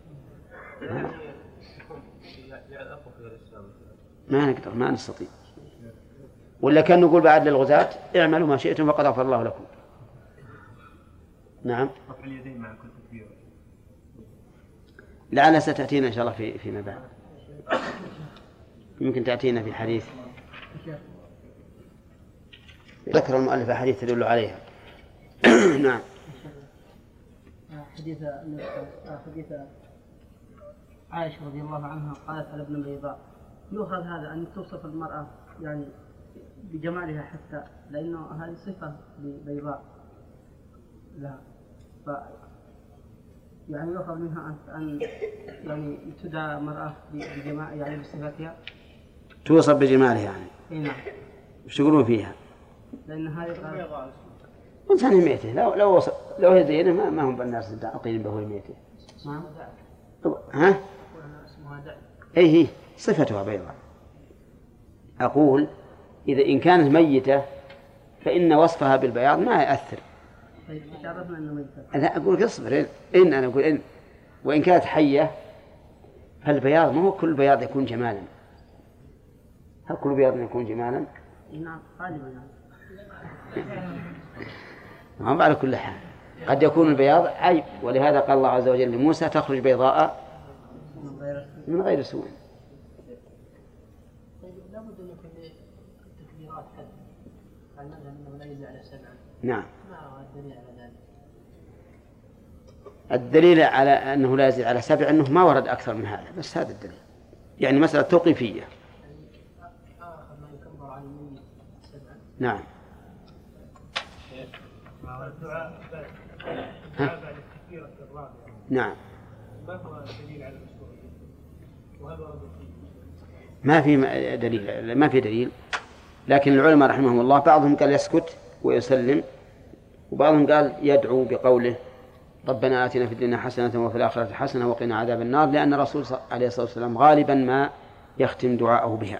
ما نقدر، ما نستطيع. ولا كان نقول بعد للغزاة اعملوا ما شئتم فقد غفر الله لكم. نعم. رفع اليدين مع كل تكبير. لعلها ستأتينا إن شاء الله في فيما بعد. يمكن تأتينا في حديث ذكر المؤلف حديث تدل عليها. نعم. حديث حديث عائشة رضي الله عنها قالت على ابن بيضاء، يؤخذ هذا أن توصف المرأة يعني بجمالها حتى، لأنه هذه صفة بيضاء لا، ف يعني يؤخذ منها أن يعني تدعى مرأة بجمال يعني بصفتها، توصف بجمالها يعني. إيه نعم. وش تقولون فيها؟ لأن هذه قالت إنسان ميته، لو لو وصف لو هي زينة ما ما هم بالناس تعطين به ميته. نعم. ها؟ أي هي صفتها بيضاء. أقول إذا إن كانت ميتة فإن وصفها بالبياض ما يأثر. طيب عرفنا أنه ميتة. أنا أقول اصبر إن أنا أقول إن وإن كانت حية فالبياض ما هو كل بياض يكون جمالا. هل كل بياض يكون جمالا؟ نعم غالبا يعني. ما على كل حال قد يكون البياض عيب، ولهذا قال الله عز وجل لموسى تخرج بيضاء من غير سوء. طيب لابد أن يكون التكبيرات حد، على أنه لا يزيد على سبعة. نعم. ما هو الدليل على ذلك؟ الدليل على أنه لا يزيد على سبع أنه ما ورد أكثر من هذا، بس هذا الدليل. يعني مسألة توقيفية. آخر ما يكبر عن الميت سبعة. نعم. الدعاء بعد بعد التكبيرة الرابعة. نعم. ما هو الدليل على المشروعية؟ وهل ورد فيه؟ ما في دليل، ما في دليل، لكن العلماء رحمهم الله بعضهم قال يسكت ويسلم، وبعضهم قال يدعو بقوله ربنا آتنا في الدنيا حسنة وفي الآخرة حسنة وقنا عذاب النار، لأن الرسول عليه الصلاة والسلام غالبا ما يختم دعاءه بها.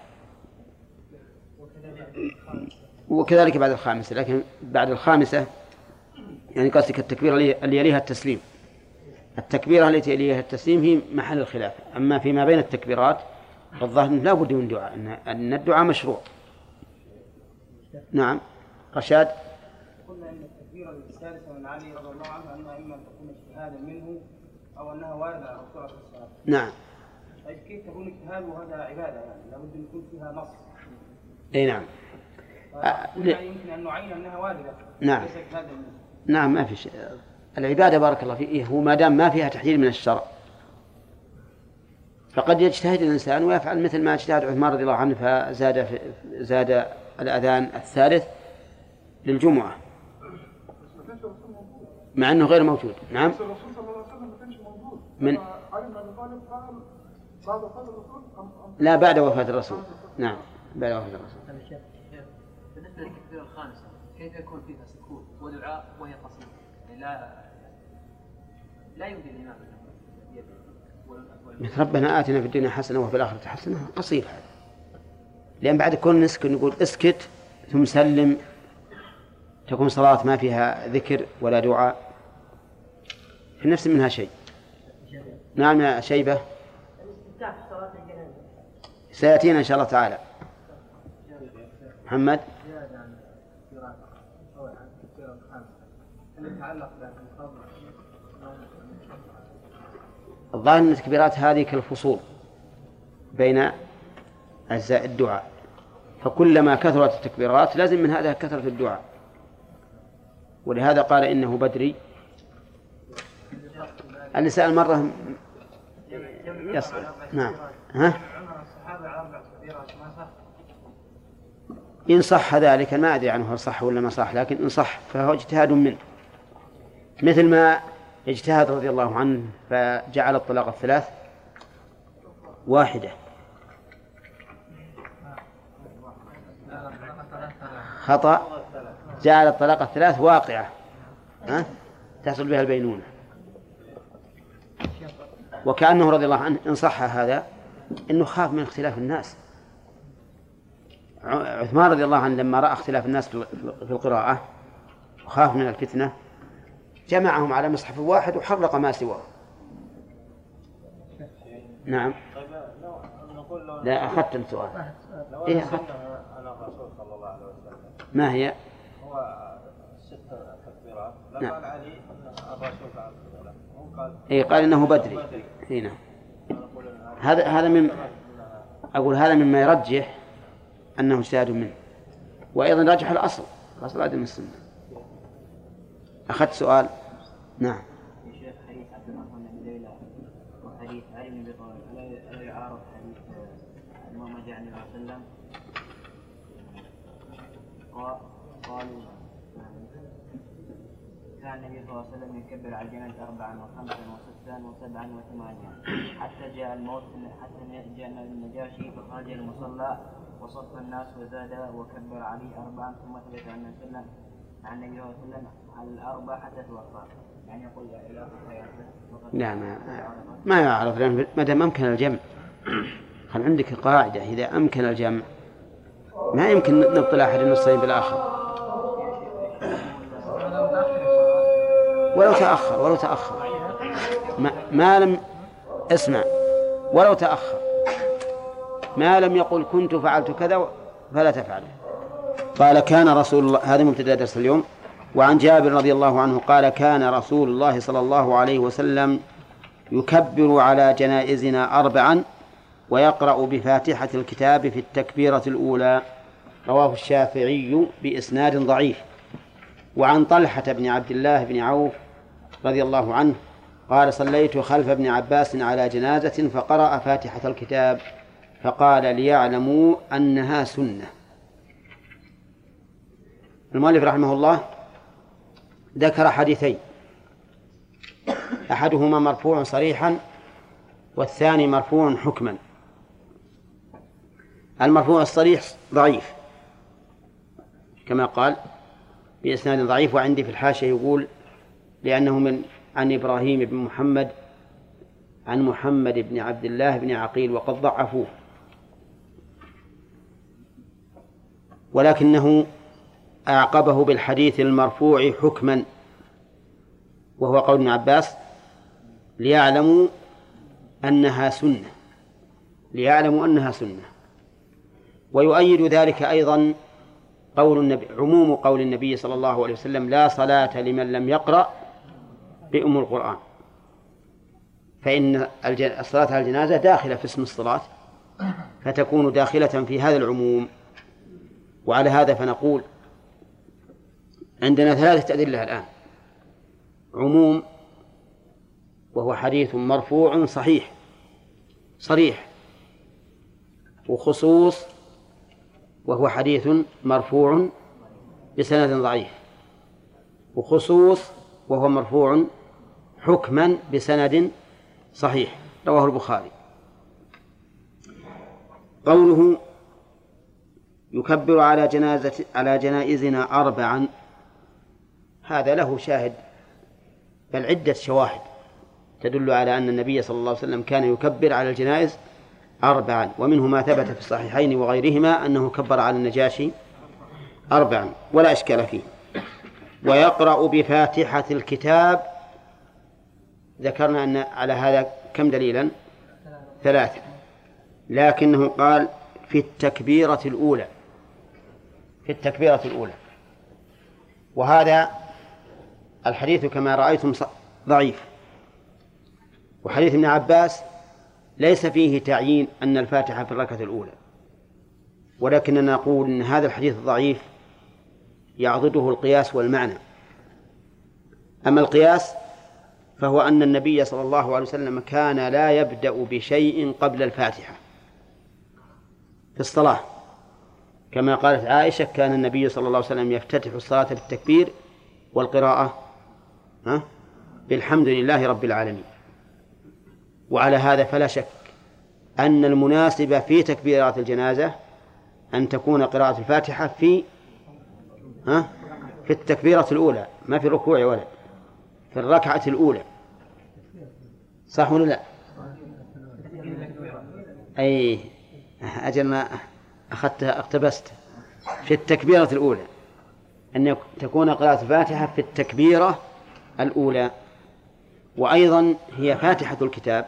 وكذلك بعد الخامسة، لكن بعد الخامسة يعني قصدك التكبيرة اللي يليها التسليم. التكبيرة التي يليها التسليم هي محل الخلاف، أما فيما بين التكبيرات فالظاهر لا بد من دعاء، أن الدعاء مشروع. نعم. رشاد. قلنا أن التكبيرة الثالثة من علي رضي الله عنه أنها إما أن تكون اجتهادا منه أو أنها واردة على الرسول عليه الصلاة والسلام. نعم. طيب كيف تكون اجتهاد وهذا عبادة يعني لابد أن يكون فيها نص؟ أي نعم. يعني يمكن أن نعين أنها واردة. نعم. ليس اجتهادا منه. نعم ما في شيء. العبادة بارك الله فيه هو ما دام ما فيها تحذير من الشرع، فقد يجتهد الإنسان ويفعل مثل ما اجتهد عثمان رضي الله عنه فزاد في زاد الأذان الثالث للجمعة مع أنه غير موجود. نعم. الرسول صلى الله عليه وسلم ما كانش موجود. من علي بن أبي طالب فعل بعد وفاة الرسول أم لا بعد وفاة الرسول. نعم بعد وفاة الرسول. بالنسبة للتكبيرة الخامسة كيف يكون فيها سكوت ودعاء وهي قصيرة؟ لا لا يمكن الإمام مثل ربنا آتنا في الدنيا حسنة وفي الآخرة حسنة قصير هذا، لأن بعد كون نسكت نقول اسكت ثم سلم تكون صلاة ما فيها ذكر ولا دعاء في نفس منها شيء. نعم يا شيبة. سيأتينا إن شاء الله تعالى. محمد. الظاهر أن التكبيرات هذه كالفصول بين أجزاء الدعاء، فكلما كثرت التكبيرات لازم من هذا كثرة الدعاء، ولهذا قال إنه بدري. اللي سأل مرة يصبر. نعم. ها؟ إن صح ذلك ما أدري عنه هل صح ولا ما صح، لكن إن صح فهو اجتهاد منه، مثل ما اجتهد رضي الله عنه فجعل الطلاق الثلاث واحدة. خطأ. جعل الطلاق الثلاث واقعة ها؟ تحصل بها البينونة، وكأنه رضي الله عنه إن صح هذا إنه خاف من اختلاف الناس. عثمان رضي الله عنه لما رأى اختلاف الناس في القراءة وخاف من الفتنة جمعهم على مصحف واحد وحرق ما سواه. نعم. لا أخذت السؤال. إيه أخذت. على الرسول صلى الله عليه وسلم. ما هي؟ هو ست تكبيرات. لا نعم. قال علي أن الرسول فعل كذا. قال. إيه قال إنه بدري. هنا. هذا هذا من أقول هذا مما يرجح أنه اجتهاد منه، وأيضا رجح الأصل الأصل عدم السنة. أخذت سؤال. نعم. يا شيخ حديث عبد الرحمن بن ليلى وحديث علي بن أبي طالب ألا يعارض حديث محمد صلى الله عليه وسلم قالوا كان النبي صلى الله عليه وسلم يكبر على الجنازة أربعا وخمسا وستا وسبعا وثمانيا حتى جاء الموت حتى جاء النجاشي فخرج المصلى وصف الناس وزاد وكبر عليه أربعا ثم ثبت عن النبي صلى الله عليه وسلم على الأربع حتى توفى. يعني يقول إلى لا ما ما يعرف، لأن ما دام أمكن الجمع. خل عندك قاعدة إذا أمكن الجمع ما يمكن نبطل أحد النصين بالآخر ولو تأخر ولو تأخر ما, ما لم اسمع ولو تأخر ما لم يقل كنت فعلت كذا فلا تفعله. قال كان رسول الله، هذا مبتدأ درس اليوم. وعن جابر رضي الله عنه قال كان رسول الله صلى الله عليه وسلم يكبر على جنائزنا أربعا ويقرأ بفاتحة الكتاب في التكبيرة الأولى. رواه الشافعي بإسناد ضعيف. وعن طلحة بن عبد الله بن عوف رضي الله عنه قال صليت خلف ابن عباس على جنازة فقرأ فاتحة الكتاب فقال ليعلموا أنها سنة. المؤلف رحمه الله ذكر حديثين، أحدهما مرفوع صريحا والثاني مرفوع حكما. المرفوع الصريح ضعيف كما قال بإسناد ضعيف، وعندي في الحاشية يقول لأنه من عن إبراهيم بن محمد عن محمد بن عبد الله بن عقيل وقد ضعفوه، ولكنه أعقبه بالحديث المرفوع حكما وهو قول ابن عباس ليعلموا أنها سنة ليعلموا أنها سنة. ويؤيد ذلك أيضا قول النبي عموم قول النبي صلى الله عليه وسلم لا صلاة لمن لم يقرأ بأم القرآن، فإن الصلاة على الجنازة داخلة في اسم الصلاة فتكون داخلة في هذا العموم. وعلى هذا فنقول عندنا ثلاثة أدلة الآن: عموم وهو حديث مرفوع صحيح صريح، وخصوص وهو حديث مرفوع بسند ضعيف، وخصوص وهو مرفوع حكما بسند صحيح رواه البخاري. قوله يكبر على جنازة على جنائزنا أربعا هذا له شاهد بل عدة شواهد تدل على أن النبي صلى الله عليه وسلم كان يكبر على الجنائز أربعا، ومنه ما ثبت في الصحيحين وغيرهما أنه كبر على النجاشي أربعا ولا إشكال فيه. ويقرأ بفاتحة الكتاب ذكرنا أن على هذا كم دليلا؟ ثلاثة، لكنه قال في التكبيرة الأولى في التكبيرة الأولى وهذا الحديث كما رأيتم ضعيف. وحديث ابن عباس ليس فيه تعيين أن الفاتحة في الركعة الأولى، ولكننا نقول أن هذا الحديث الضعيف يعضده القياس والمعنى. أما القياس فهو أن النبي صلى الله عليه وسلم كان لا يبدأ بشيء قبل الفاتحة في الصلاة، كما قالت عائشة كان النبي صلى الله عليه وسلم يفتتح الصلاة بالتكبير والقراءة بالحمد لله رب العالمين. وعلى هذا فلا شك أن المناسب في تكبيرات الجنازة أن تكون قراءة الفاتحة في ها في التكبيرة الأولى، ما في الركوع ولا في الركعة الأولى، صح ولا لا؟ أي أجل ما أخذتها اقتبست في التكبيرة الأولى، أن تكون قراءة الفاتحة في التكبيرة الأولى. وأيضا هي فاتحة الكتاب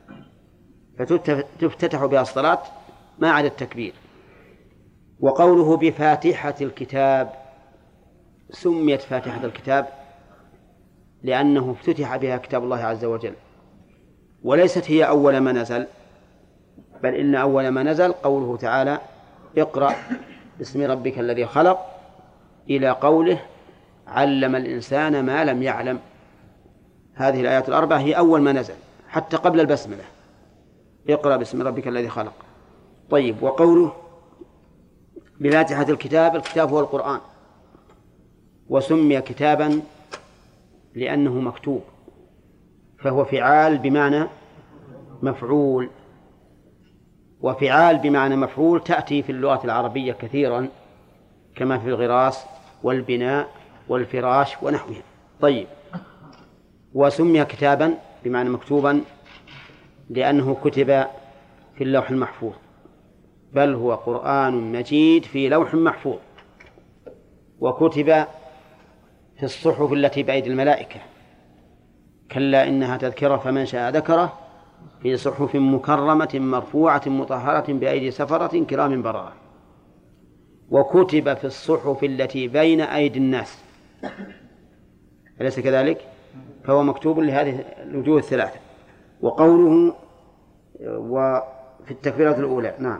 فتفتتح بها الصلاة ما عدا التكبير. وقوله بفاتحة الكتاب سميت فاتحة الكتاب لأنه افتتح بها كتاب الله عز وجل، وليست هي أول ما نزل، بل إن أول ما نزل قوله تعالى اقرأ باسم ربك الذي خلق إلى قوله علم الإنسان ما لم يعلم. هذه الآيات الأربعة هي أول ما نزل حتى قبل البسملة، اقرأ باسم ربك الذي خلق. طيب، وقوله بفاتحة الكتاب، الكتاب هو القرآن، وسمي كتابا لأنه مكتوب، فهو فعال بمعنى مفعول، وفعال بمعنى مفعول تأتي في اللغة العربية كثيرا كما في الغراس والبناء والفراش ونحوها. طيب، وسمي كتابا بمعنى مكتوبا لأنه كتب في اللوح المحفوظ، بل هو قرآن مجيد في لوح محفوظ، وكتب في الصحف التي بأيدي الملائكة، كلا إنها تذكرة فمن شاء ذكره في صحف مكرمة مرفوعة مطهرة بأيدي سفرة كرام بررة. وكتب في الصحف التي بين أيدي الناس، أليس كذلك؟ فهو مكتوب لهذه الوجوه الثلاثة. وقوله وفي التكبيرة الأولى، نعم،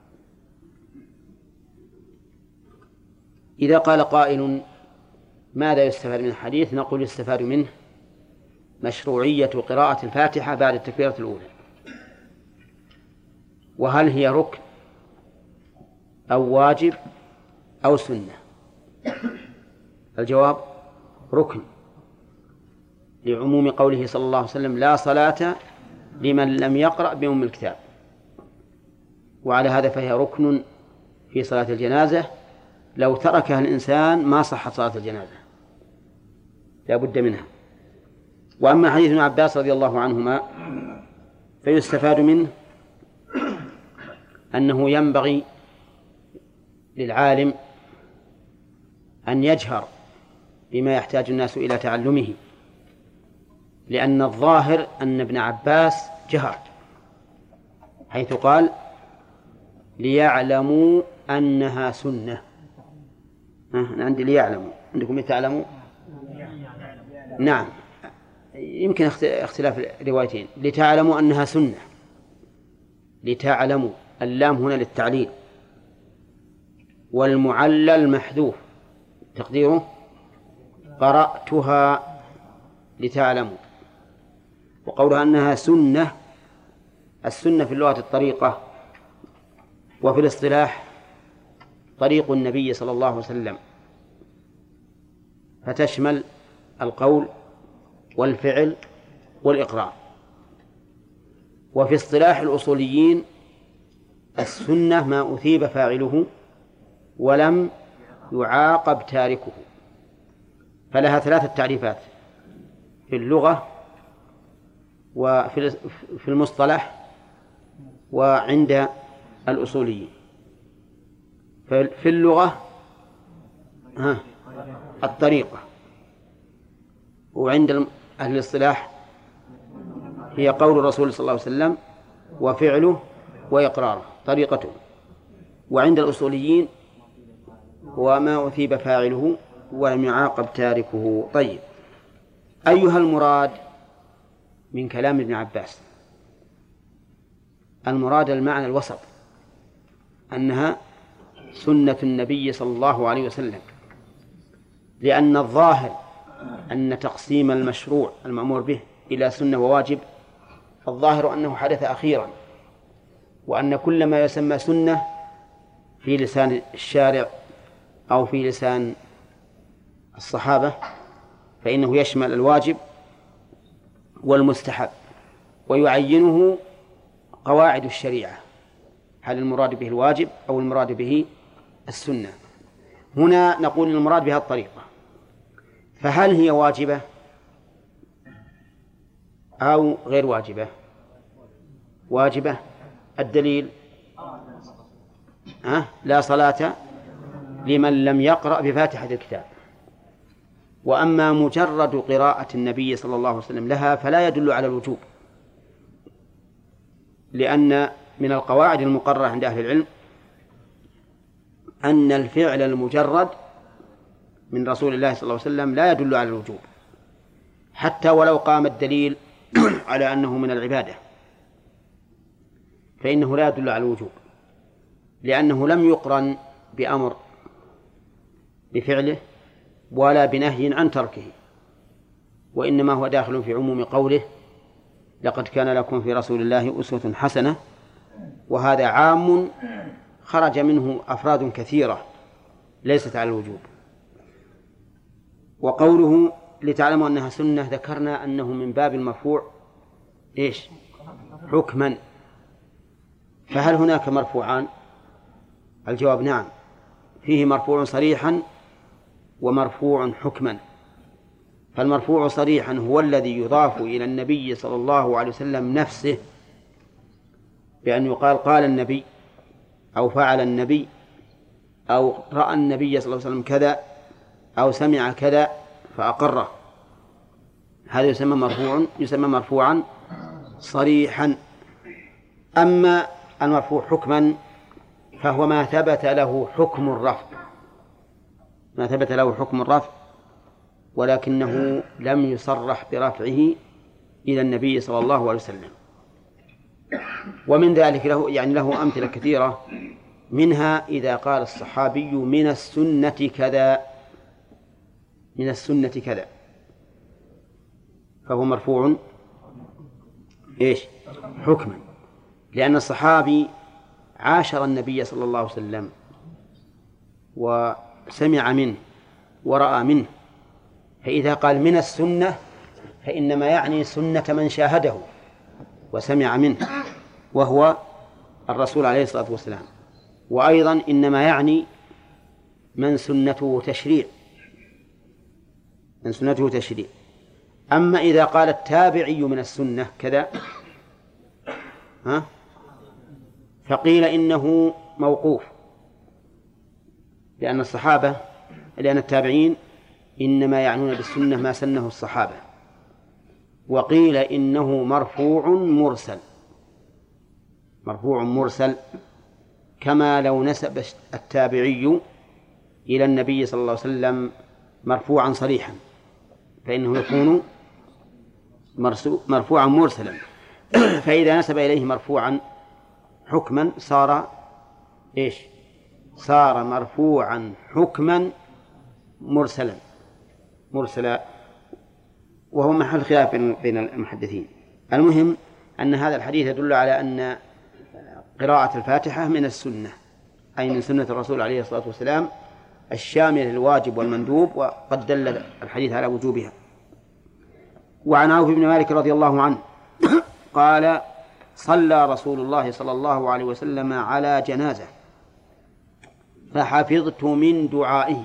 إذا قال قائل ماذا يستفاد من الحديث؟ نقول يستفاد منه مشروعية قراءة الفاتحة بعد التكبيرة الأولى. وهل هي ركن أو واجب أو سنة؟ الجواب ركن، لعموم قوله صلى الله عليه وسلم لا صلاة لمن لم يقرأ بأم الكتاب. وعلى هذا فهي ركن في صلاة الجنازة، لو تركها الإنسان ما صحت صلاة الجنازة، لا بد منها. وأما حديث ابن عباس رضي الله عنهما فيستفاد منه أنه ينبغي للعالم أن يجهر بما يحتاج الناس إلى تعلمه، لأن الظاهر أن ابن عباس جهر، حيث قال ليعلموا أنها سنة. أنا عندي ليعلموا، عندكم لتعلموا؟ نعم، يمكن اختلاف الروايتين. لتعلموا أنها سنة، لتعلموا، اللام هنا للتعليل، والمعلل محذوف تقديره قرأتها لتعلموا. وقولها أنها سنة، السنة في اللغة الطريقة، وفي الاصطلاح طريق النبي صلى الله عليه وسلم، فتشمل القول والفعل والإقرار. وفي اصطلاح الأصوليين السنة ما أثيب فاعله ولم يعاقب تاركه، فلها ثلاثة تعريفات في اللغة وفي المصطلح وعند الأصوليين. في اللغة ها الطريقة، وعند أهل الاصطلاح هي قول الرسول صلى الله عليه وسلم وفعله وإقراره طريقته، وعند الأصوليين هو ما أثيب فاعله ولم يعاقب تاركه. طيب، أيها المراد من كلام ابن عباس؟ المراد المعنى الوسط، أنها سنة النبي صلى الله عليه وسلم، لأن الظاهر أن تقسيم المشروع المأمور به إلى سنة وواجب الظاهر أنه حدث أخيرا، وأن كل ما يسمى سنة في لسان الشارع أو في لسان الصحابة فإنه يشمل الواجب والمستحب، ويعينه قواعد الشريعة، هل المراد به الواجب أو المراد به السنة. هنا نقول المراد بها الطريقة، فهل هي واجبة أو غير واجبة؟ واجبة، الدليل أه؟ لا صلاة لمن لم يقرأ بفاتحة الكتاب. وأما مجرد قراءة النبي صلى الله عليه وسلم لها فلا يدل على الوجوب، لأن من القواعد المقررة عند أهل العلم أن الفعل المجرد من رسول الله صلى الله عليه وسلم لا يدل على الوجوب، حتى ولو قام الدليل على أنه من العبادة فإنه لا يدل على الوجوب، لأنه لم يقرن بأمر بفعله ولا بنهي عن تركه، وإنما هو داخل في عموم قوله لقد كان لكم في رسول الله أسوة حسنة، وهذا عام خرج منه أفراد كثيرة ليست على الوجوب. وقوله لتعلموا أنها سنة ذكرنا أنه من باب المرفوع إيش حكما، فهل هناك مرفوعان؟ الجواب نعم، فيه مرفوع صريحا ومرفوع حكما. فالمرفوع صريحا هو الذي يضاف إلى النبي صلى الله عليه وسلم نفسه، بأن يقال قال النبي أو فعل النبي أو رأى النبي صلى الله عليه وسلم كذا أو سمع كذا فأقره، هذا يسمى مرفوع يسمى مرفوعا صريحا. أما المرفوع حكما فهو ما ثبت له حكم الرفع، ما ثبت له حكم الرفع ولكنه لم يصرح برفعه إلى النبي صلى الله عليه وسلم. ومن ذلك له يعني له أمثلة كثيرة، منها إذا قال الصحابي من السنة كذا من السنة كذا فهو مرفوع إيش حكما، لأن الصحابي عاشر النبي صلى الله عليه وسلم وسمع منه ورأى منه، فإذا قال من السنة فإنما يعني سنة من شاهده وسمع منه وهو الرسول عليه الصلاة والسلام، وأيضا إنما يعني من سنته تشريع من سنته تشريع. أما إذا قال التابعي من السنة كذا ها فقيل إنه موقوف، لأن الصحابة لأن التابعين إنما يعنون بالسنة ما سنه الصحابة. وقيل إنه مرفوع مرسل مرفوع مرسل كما لو نسب التابعي إلى النبي صلى الله عليه وسلم مرفوعا صريحا فإنه يكون مرفوعا مرسلا. فإذا نسب إليه مرفوعا حكما صار إيش صار مرفوعا حكما مرسلا مرسلا وهو محل خلاف بين المحدثين. المهم أن هذا الحديث يدل على أن قراءة الفاتحة من السنة، أي من سنة الرسول عليه الصلاة والسلام الشامل للواجب والمندوب، وقد دل الحديث على وجوبها. وعن عوف بن مالك رضي الله عنه قال صلى رسول الله صلى الله عليه وسلم على جنازة فحفظت من دعائه.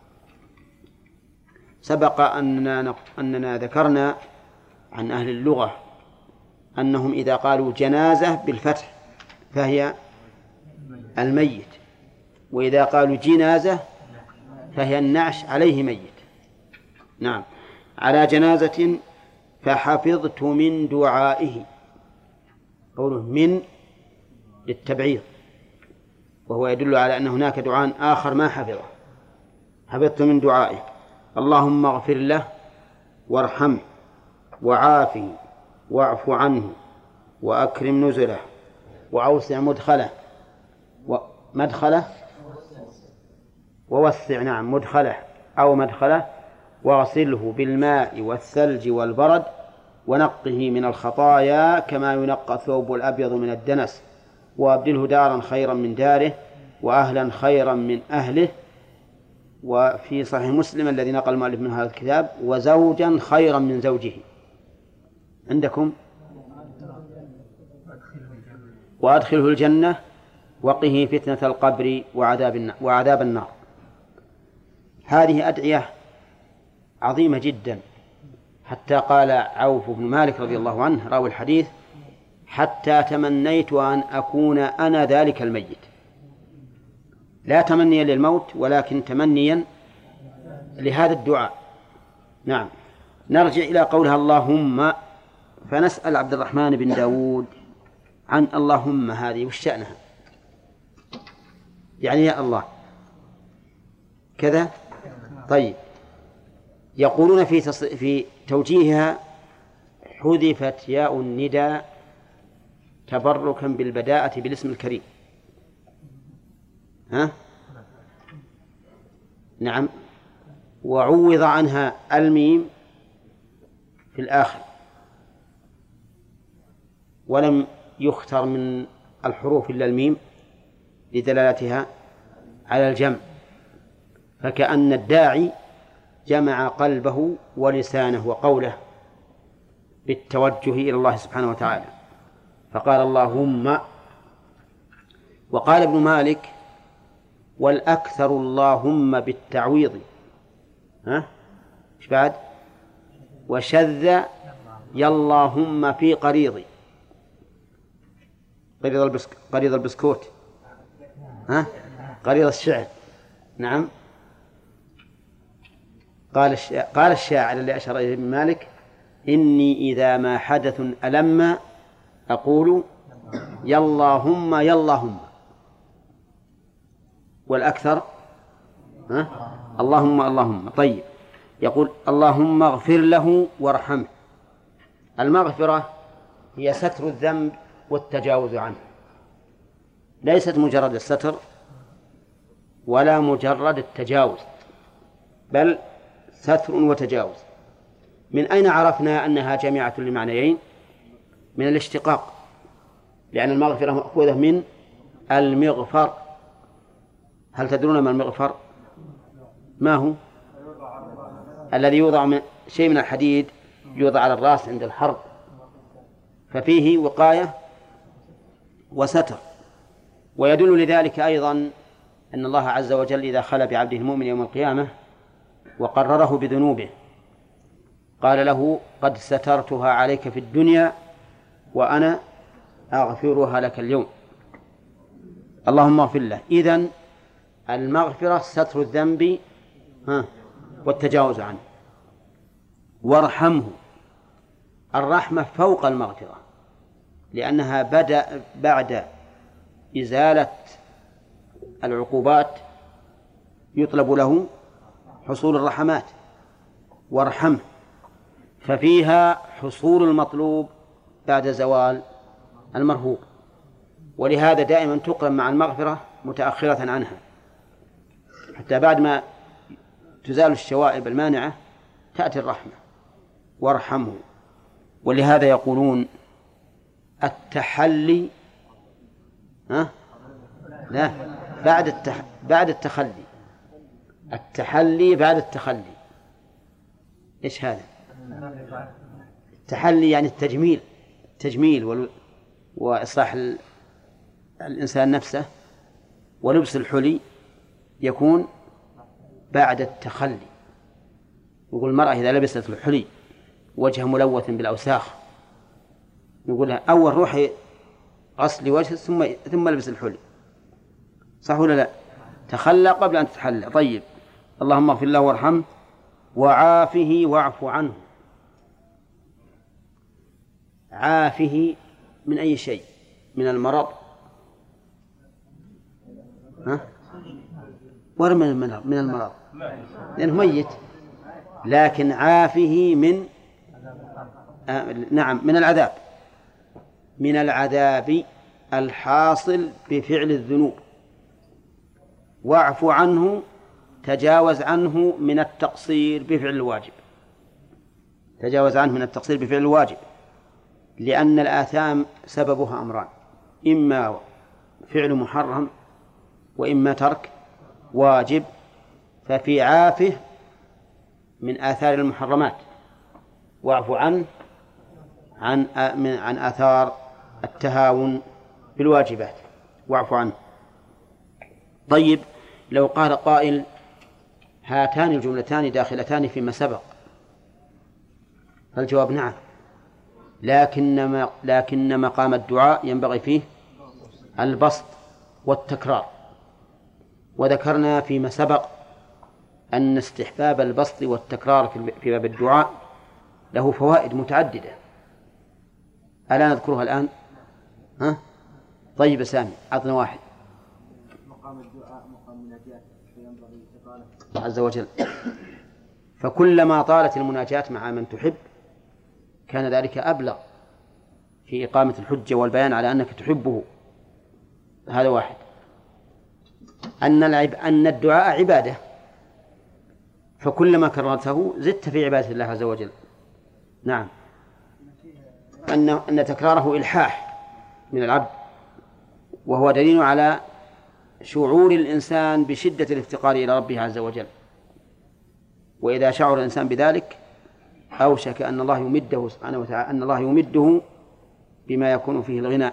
سبق أننا, أننا ذكرنا عن أهل اللغة أنهم إذا قالوا جنازة بالفتح فهي الميت، وإذا قالوا جنازة فهي النعش عليه ميت. نعم على جنازة فحفظت من دعائه، قوله من للتبعيض، وهو يدل على أن هناك دعاء آخر ما حفظه. حفظت من دعائه اللهم اغفر له وارحمه وعافه واعف عنه وأكرم نزله وأوسع مدخله ومدخله ووسع نعم مدخله أو مدخله واغسله بالماء والثلج والبرد ونقه من الخطايا كما ينقى الثوب الأبيض من الدنس وأبدله دارا خيرا من داره وأهلا خيرا من أهله. وفي صحيح مسلم الذي نقل المؤلف من هذا الكتاب وزوجا خيرا من زوجه. عندكم وأدخله الجنة وقه فتنة القبر وعذاب وعذاب النار. هذه أدعية عظيمة جدا، حتى قال عوف بن مالك رضي الله عنه راوي الحديث حتى تمنيت أن أكون أنا ذلك الميت. لا تمنيا للموت ولكن تمنيا لهذا الدعاء. نعم. نرجع إلى قولها اللهم، فنسأل عبد الرحمن بن داود عن اللهم هذه وش شأنها؟ يعني يا الله كذا. طيب، يقولون في تص... في توجيهها حذفت ياء النداء تبركا بالبداءة بالاسم الكريم. ها؟ نعم. وعوض عنها الميم في الآخر، ولم يختر من الحروف إلا الميم لدلالتها على الجمع، فكأن الداعي جمع قلبه ولسانه وقوله بالتوجه إلى الله سبحانه وتعالى، فقال اللهم. وقال ابن مالك والأكثر اللهم بالتعويض. ها؟ إيش بعد؟ وشذ ياللهم في قريضي، قريض البسك... قريض البسكوت، ها؟ قريض الشعر. نعم. قال الشاعر, قال الشاعر اللي أشار إليه ابن مالك إني إذا ما حدث ألم أقول ياللهم ياللهم. والأكثر ها؟ اللهم اللهم. طيب، يقول اللهم اغفر له وارحمه. المغفرة هي ستر الذنب والتجاوز عنه، ليست مجرد الستر ولا مجرد التجاوز، بل ستر وتجاوز. من أين عرفنا أنها جامعة لمعنيين؟ من الاشتقاق، لأن المغفرة مأخوذة من المغفر. هل تدرون ما المغفر؟ ما هو؟ الذي يوضع من شيء من الحديد يوضع على الرأس عند الحرب، ففيه وقاية وستر. ويدل لذلك أيضا أن الله عز وجل إذا خلى بعبده المؤمن يوم القيامة وقرره بذنوبه قال له قد سترتها عليك في الدنيا وأنا أغفرها لك اليوم. اللهم اغفر له. إذن المغفرة ستر الذنب والتجاوز عنه. وارحمه، الرحمة فوق المغفرة، لأنها بدأ بعد إزالة العقوبات يطلب له حصول الرحمات. وارحمه، ففيها حصول المطلوب بعد زوال المرهوب، ولهذا دائما تقرن مع المغفرة متأخرة عنها، حتى بعد ما تزال الشوائب المانعة تأتي الرحمة. وارحمه. ولهذا يقولون التحلي ها؟ لا، بعد التح... بعد التخلي. التحلي بعد التخلي. إيش هذا؟ التحلي يعني التجميل، التجميل وال... وإصلاح ال... الإنسان نفسه، ولبس الحلي يكون بعد التخلي. يقول المرأة إذا لبست الحلي وجهها ملوث بالأوساخ يقول لها أول روحي غسل وجه ثم ثم لبس الحلي، صح ولا لا؟ تخلى قبل أن تتحلى. طيب، اللهم اغفر له وارحمه وعافه واعف عنه. عافه من أي شيء؟ من المرض، ها؟ ولا من المرض؟ من المرض لأنه ميت. لكن عافه من آه نعم من العذاب، من العذاب الحاصل بفعل الذنوب. واعف عنه، تجاوز عنه من التقصير بفعل الواجب. تجاوز عنه من التقصير بفعل الواجب، لأن الآثام سببها أمران: إما فعل محرم وإما ترك واجب. ففي عافه من آثار المحرمات، واعف عنه عن عن آثار التهاون بالواجبات، واعف عنه. طيب، لو قال قائل هاتان الجملتان داخلتان فيما سبق، فالجواب نعم، لكن لكن مقام الدعاء ينبغي فيه البسط والتكرار. وذكرنا فيما سبق أن استحباب البسط والتكرار في باب الدعاء له فوائد متعددة، ألا نذكرها الآن؟ ها؟ طيب سامي أعطنا واحد. مقام الدعاء مقام النجاة فينبغي تقاله عز وجل. فكلما طالت المناجاة مع من تحب كان ذلك أبلغ في إقامة الحجة والبيان على أنك تحبه. هذا واحد. أن العب... أن الدعاء عبادة، فكلما كررته زدت في عبادة الله عز وجل. نعم. أن أن تكراره إلحاح من العبد، وهو دليل على شعور الإنسان بشدة الافتقار إلى ربه عز وجل. وإذا شعر الإنسان بذلك أوشك أن الله يمده سبحانه وتعالى أن الله يمده بما يكون فيه الغنى.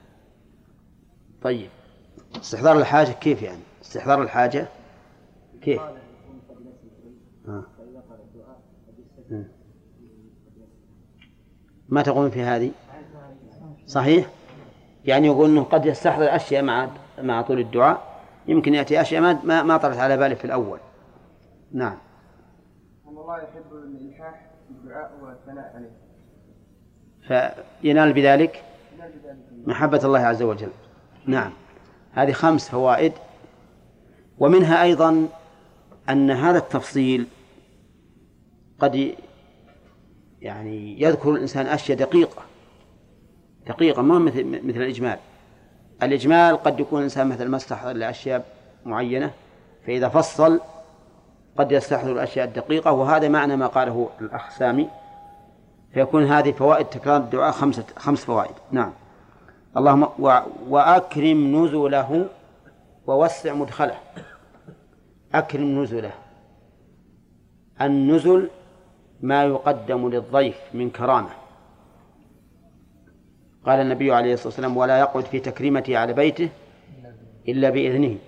طيب، استحضار الحاجة كيف يعني؟ استحضار الحاجة كيف؟ آه. ما تقولون في هذه؟ صحيح؟ يعني يقول أنه قد يستحضر أشياء مع مع طول الدعاء، يمكن يأتي أشياء ما ما طرت على باله في الأول. نعم. أن الله يحب الإلحاح بالدعاء والثناء عليه، فينال بذلك محبة الله عز وجل. نعم. هذه خمس فوائد. ومنها أيضا أن هذا التفصيل قد يعني يذكر الإنسان أشياء دقيقة دقيقة ما مثل مثل الإجمال. الإجمال قد يكون الإنسان مثل ما استحضر لأشياء معينة، فإذا فصل قد يستحضر الأشياء الدقيقة، وهذا معنى ما قاله الأخ سامي. فيكون هذه فوائد تكرار الدعاء خمسة خمس فوائد. نعم. اللهم وأكرم نزله ووسع مدخله. أكرم نزله، النزل ما يقدم للضيف من كرامة. قال النبي عليه الصلاة والسلام: ولا يقعد في تكريمته على بيته إلا بإذنه.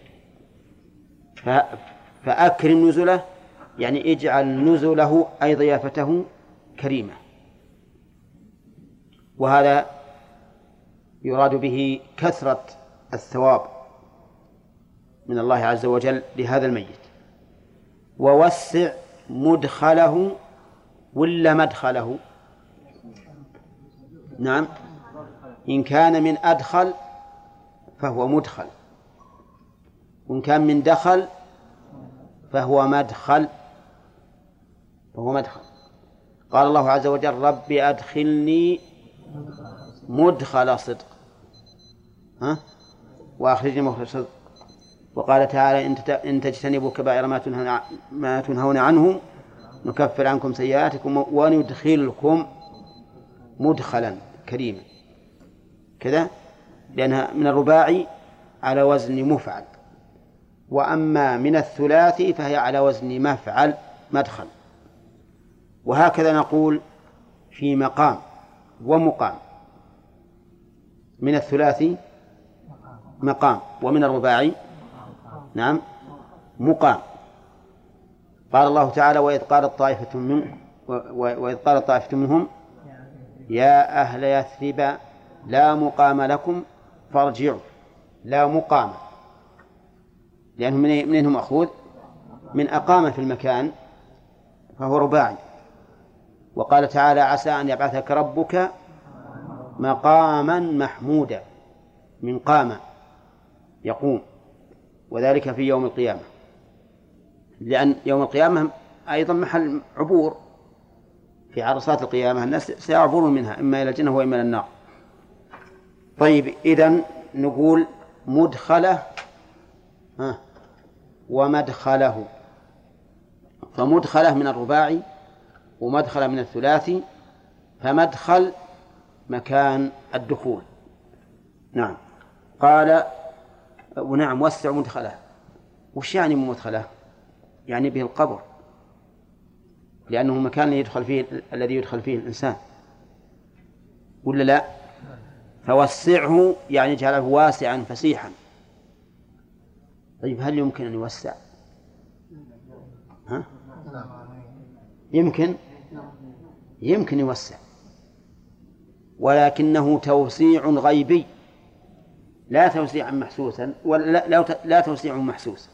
فأكرم نزله يعني اجعل نزله أي ضيافته كريمة. وهذا يراد به كثرة الثواب من الله عز وجل لهذا الميت. ووسع مدخله ولا مدخله؟ نعم، إن كان من أدخل فهو مدخل، وإن كان من دخل فهو مدخل فهو مدخل. قال الله عز وجل: ربي أدخلني مدخل صدق ها وأخرجني مخرج صدق. وقال تعالى: إن تجتنبوا كبائر ما تنهون عنه نكفر عنكم سيئاتكم وندخلكم مدخلا كريما. كذا، لأنها من الرباعي على وزن مفعل، وأما من الثلاثي فهي على وزن مفعل مدخل. وهكذا نقول في مقام ومقام. من الثلاثي مقام، ومن الرباعي نعم مقام. قال الله تعالى: وإذ قالت طائفة منهم وإذ قالت طائفة منهم يا أهل يثرب لا مقام لكم فارجعوا. لا مقام، لأنه منهم مأخوذ من أقام في المكان فهو رباعي. وقال تعالى: عسى أن يبعثك ربك مقاما محمودا، من قام يقوم، وذلك في يوم القيامة، لأن يوم القيامة أيضا محل عبور. في عرصات القيامة الناس سيعبرون منها إما إلى الجنة وإما إلى النار. طيب، إذن نقول مدخله ها ومدخله. فمدخله من الرباعي ومدخله من الثلاثي، فمدخل مكان الدخول. نعم. قال: ونعم وسع مدخله. وش يعني مدخله؟ يعني به القبر، لأنه مكان يدخل فيه الذي يدخل فيه الإنسان، ولا لا؟ فوسعه يعني جعله واسعا فسيحا. طيب، هل يمكن أن يوسع؟ ها؟ يمكن يمكن يوسع، ولكنه توسيع غيبي لا توسيعا محسوسا ولا لا, لا توسيع محسوس.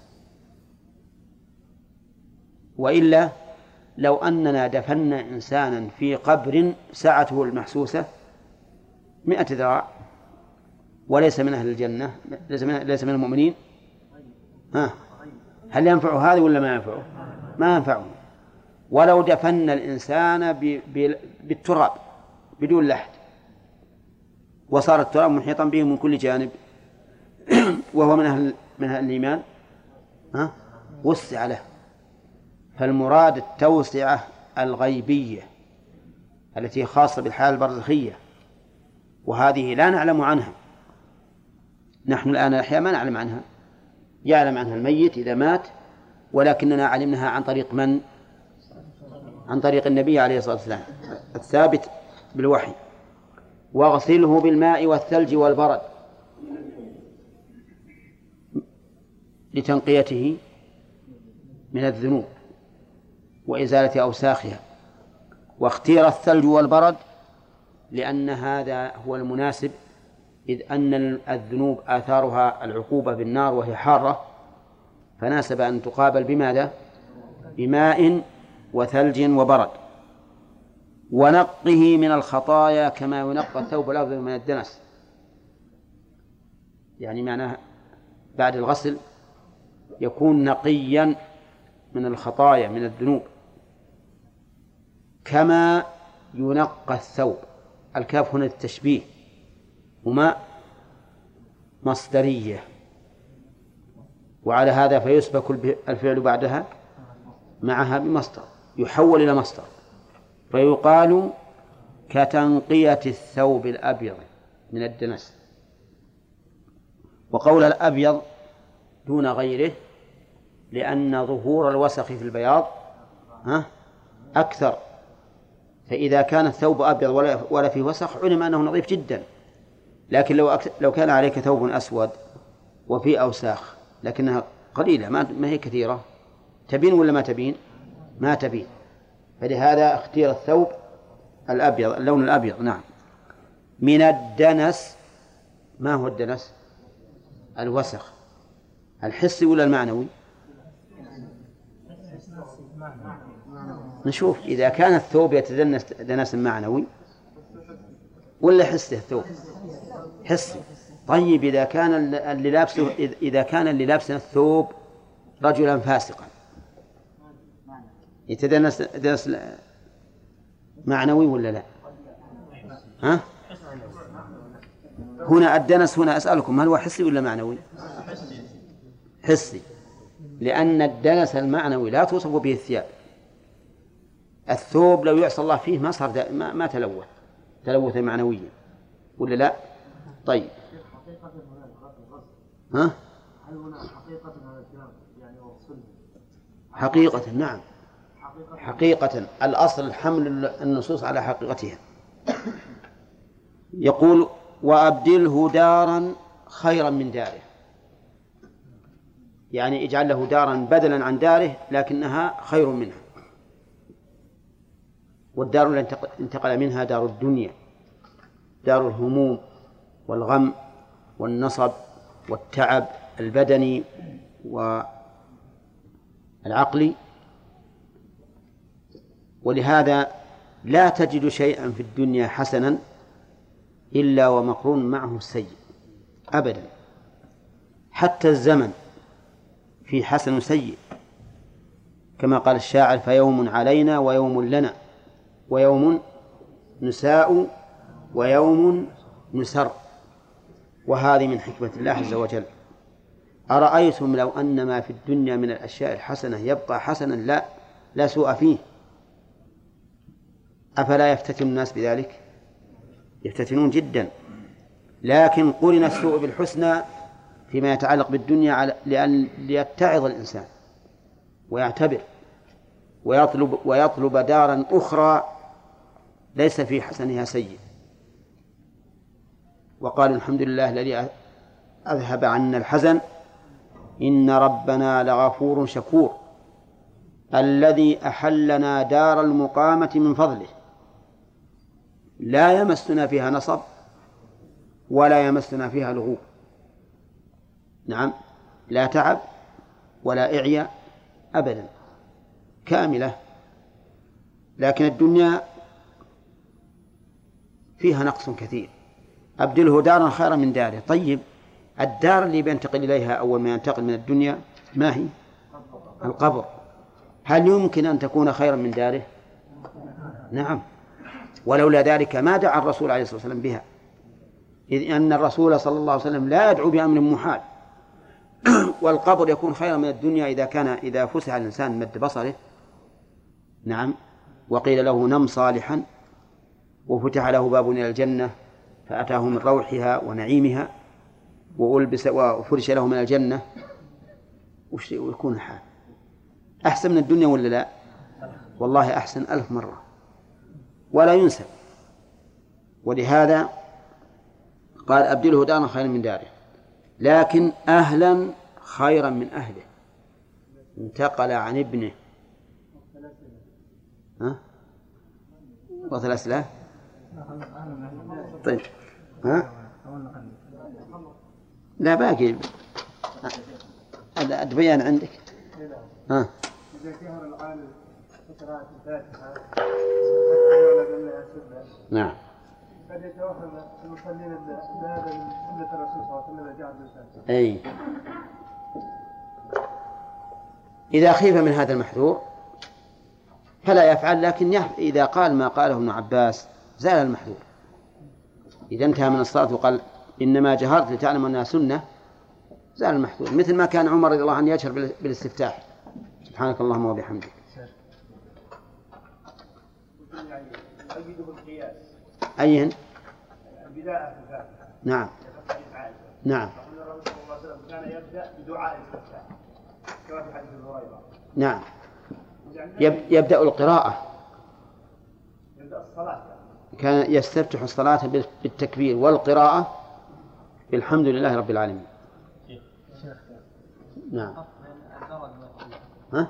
وإلا لو أننا دفنا إنسانا في قبر سعته المحسوسة مئة ذراع وليس من أهل الجنة، ليس من, ليس من المؤمنين، ها هل ينفع هذا ولا ما ينفعه؟ ما ينفعه. ولو دفنا الإنسان بالتراب بدون لحد وصار التراب محيطا به من كل جانب وهو من أهل من أهل الإيمان، ها وسع له. فالمراد التوسعة الغيبية التي خاصة بالحالة البرزخية، وهذه لا نعلم عنها. نحن الآن الأحياء ما نعلم عنها، يعلم عنها الميت إذا مات، ولكننا علمناها عن طريق من؟ عن طريق النبي عليه الصلاة والسلام الثابت بالوحي. واغسله بالماء والثلج والبرد لتنقيته من الذنوب وإزالة أوساخها. واختير الثلج والبرد لأن هذا هو المناسب، إذ أن الذنوب آثارها العقوبة بالنار وهي حارة، فناسب أن تقابل بماذا؟ بماء وثلج وبرد. ونقه من الخطايا كما ينقى الثوب الأبيض من الدنس، يعني معناه بعد الغسل يكون نقيا من الخطايا من الذنوب كما ينقى الثوب. الكاف هنا التشبيه، وما مصدرية، وعلى هذا فيسبك الفعل بعدها معها بمصدر يحول إلى مصدر، فيقال كتنقية الثوب الأبيض من الدنس. وقول الأبيض دون غيره لأن ظهور الوسخ في البياض ها أكثر، فإذا كان الثوب أبيض ولا فيه وسخ علم أنه نظيف جدا. لكن لو لو كان عليك ثوب أسود وفيه أوساخ لكنها قليلة ما هي كثيرة، تبين ولا ما تبين؟ ما تبين. فلهذا اختير الثوب الأبيض، اللون الأبيض. نعم. من الدنس. ما هو الدنس؟ الوسخ الحسي ولا المعنوي؟ نشوف إذا كان الثوب يتدنس دنس معنوي ولا حسي. الثوب حسي. طيب إذا كان اللي لابسه إذا كان اللي لابسه الثوب رجلا فاسقا يتدنس دنس معنوي ولا لا؟ ها؟ هنا الدنس هنا أسألكم هل هو حسي ولا معنوي؟ حسي، لأن الدنس المعنوي لا توصف به الثياب. الثوب لو يعصى الله فيه ما صار ما, ما تلوث تلوثا معنويا ولا لا؟ طيب ها؟ هل هنا حقيقة هذا الكلام يعني وصل؟ حقيقة نعم، حقيقة الأصل حمل النصوص على حقيقتها. يقول وأبدله دارا خيرا من داره، يعني اجعل له دارا بدلا عن داره لكنها خير منها. والدار التي انتقل منها دار الدنيا، دار الهموم والغم والنصب والتعب البدني والعقلي. ولهذا لا تجد شيئا في الدنيا حسنا إلا ومقرون معه السيء أبدا. حتى الزمن في حسن وسيء، كما قال الشاعر فيوم علينا ويوم لنا ويوم نساء ويوم نسر. وهذه من حكمة الله عز وجل. أرأيتم لو أن ما في الدنيا من الأشياء الحسنة يبقى حسنا لا لا سوء فيه، أفلا يفتتن الناس بذلك؟ يفتتنون جدا. لكن قرن السوء بالحسنى فيما يتعلق بالدنيا لأن ليتعظ الإنسان ويعتبر ويطلب, ويطلب دارا أخرى ليس في حسنها سيء. وقالوا الحمد لله الذي أذهب عنا الحزن إن ربنا لغفور شكور الذي أحلنا دار المقامة من فضله. لا يمسنا فيها نصب ولا يمسنا فيها لغوب. نعم، لا تعب ولا إعياء أبدا، كاملة. لكن الدنيا فيها نقص كثير. أبدله دارا خيرا من داره. طيب، الدار اللي بينتقل إليها أول ما ينتقل من الدنيا ما هي؟ القبر. هل يمكن أن تكون خيرا من داره؟ نعم، ولولا ذلك ما دعا الرسول عليه الصلاة والسلام بها، إذ أن الرسول صلى الله عليه وسلم لا يدعو بأمر محال. والقبر يكون خيرا من الدنيا إذا كان إذا فسح الإنسان مد بصره، نعم، وقيل له نم صالحا وفتح له باب إلى الجنة فأتاه من روحها ونعيمها وألبس وفرش له من الجنة، ويكون الحال أحسن من الدنيا ولا لا؟ والله أحسن ألف مرة ولا ينسب. ولهذا قال أبدله دارا خيرا من داره. لكن أهلا خيرا من أهله. انتقل عن ابنه ها؟ وثلاث لا طيب ها؟ لا باقي البيان عندك ها؟ إذا كان العالم قراءة الفاتحة نعم قد يتوهم المصلين بهذا من سنة الرسول صلى الله عليه وسلم جعل الفاتحة. أي إذا خيف من هذا المحذور فلا يفعل، لكن يف... إذا قال ما قاله ابن عباس زال المحذور. إذا انتهى من الصلاة وقال إنما جهرت لتعلم أنها سنة زال المحذور، مثل ما كان عمر رضي الله عنه يجهر بالاستفتاح سبحانك اللهم وبحمدك. أيهن؟ البداية في الفاتحة. نعم نعم الرسول صلى الله عليه وسلم كان يبدأ بدعاء الاستفتاح كما في حديث هريرة. نعم، يب... يبدأ القراءة، يبدأ الصلاة، كان يستفتح الصلاة بالتكبير والقراءة بالحمد لله رب العالمين. نعم. ها؟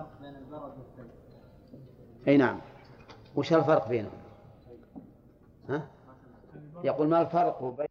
أي نعم. وش الفرق بينهم؟ ها؟ يقول ما الفرق بين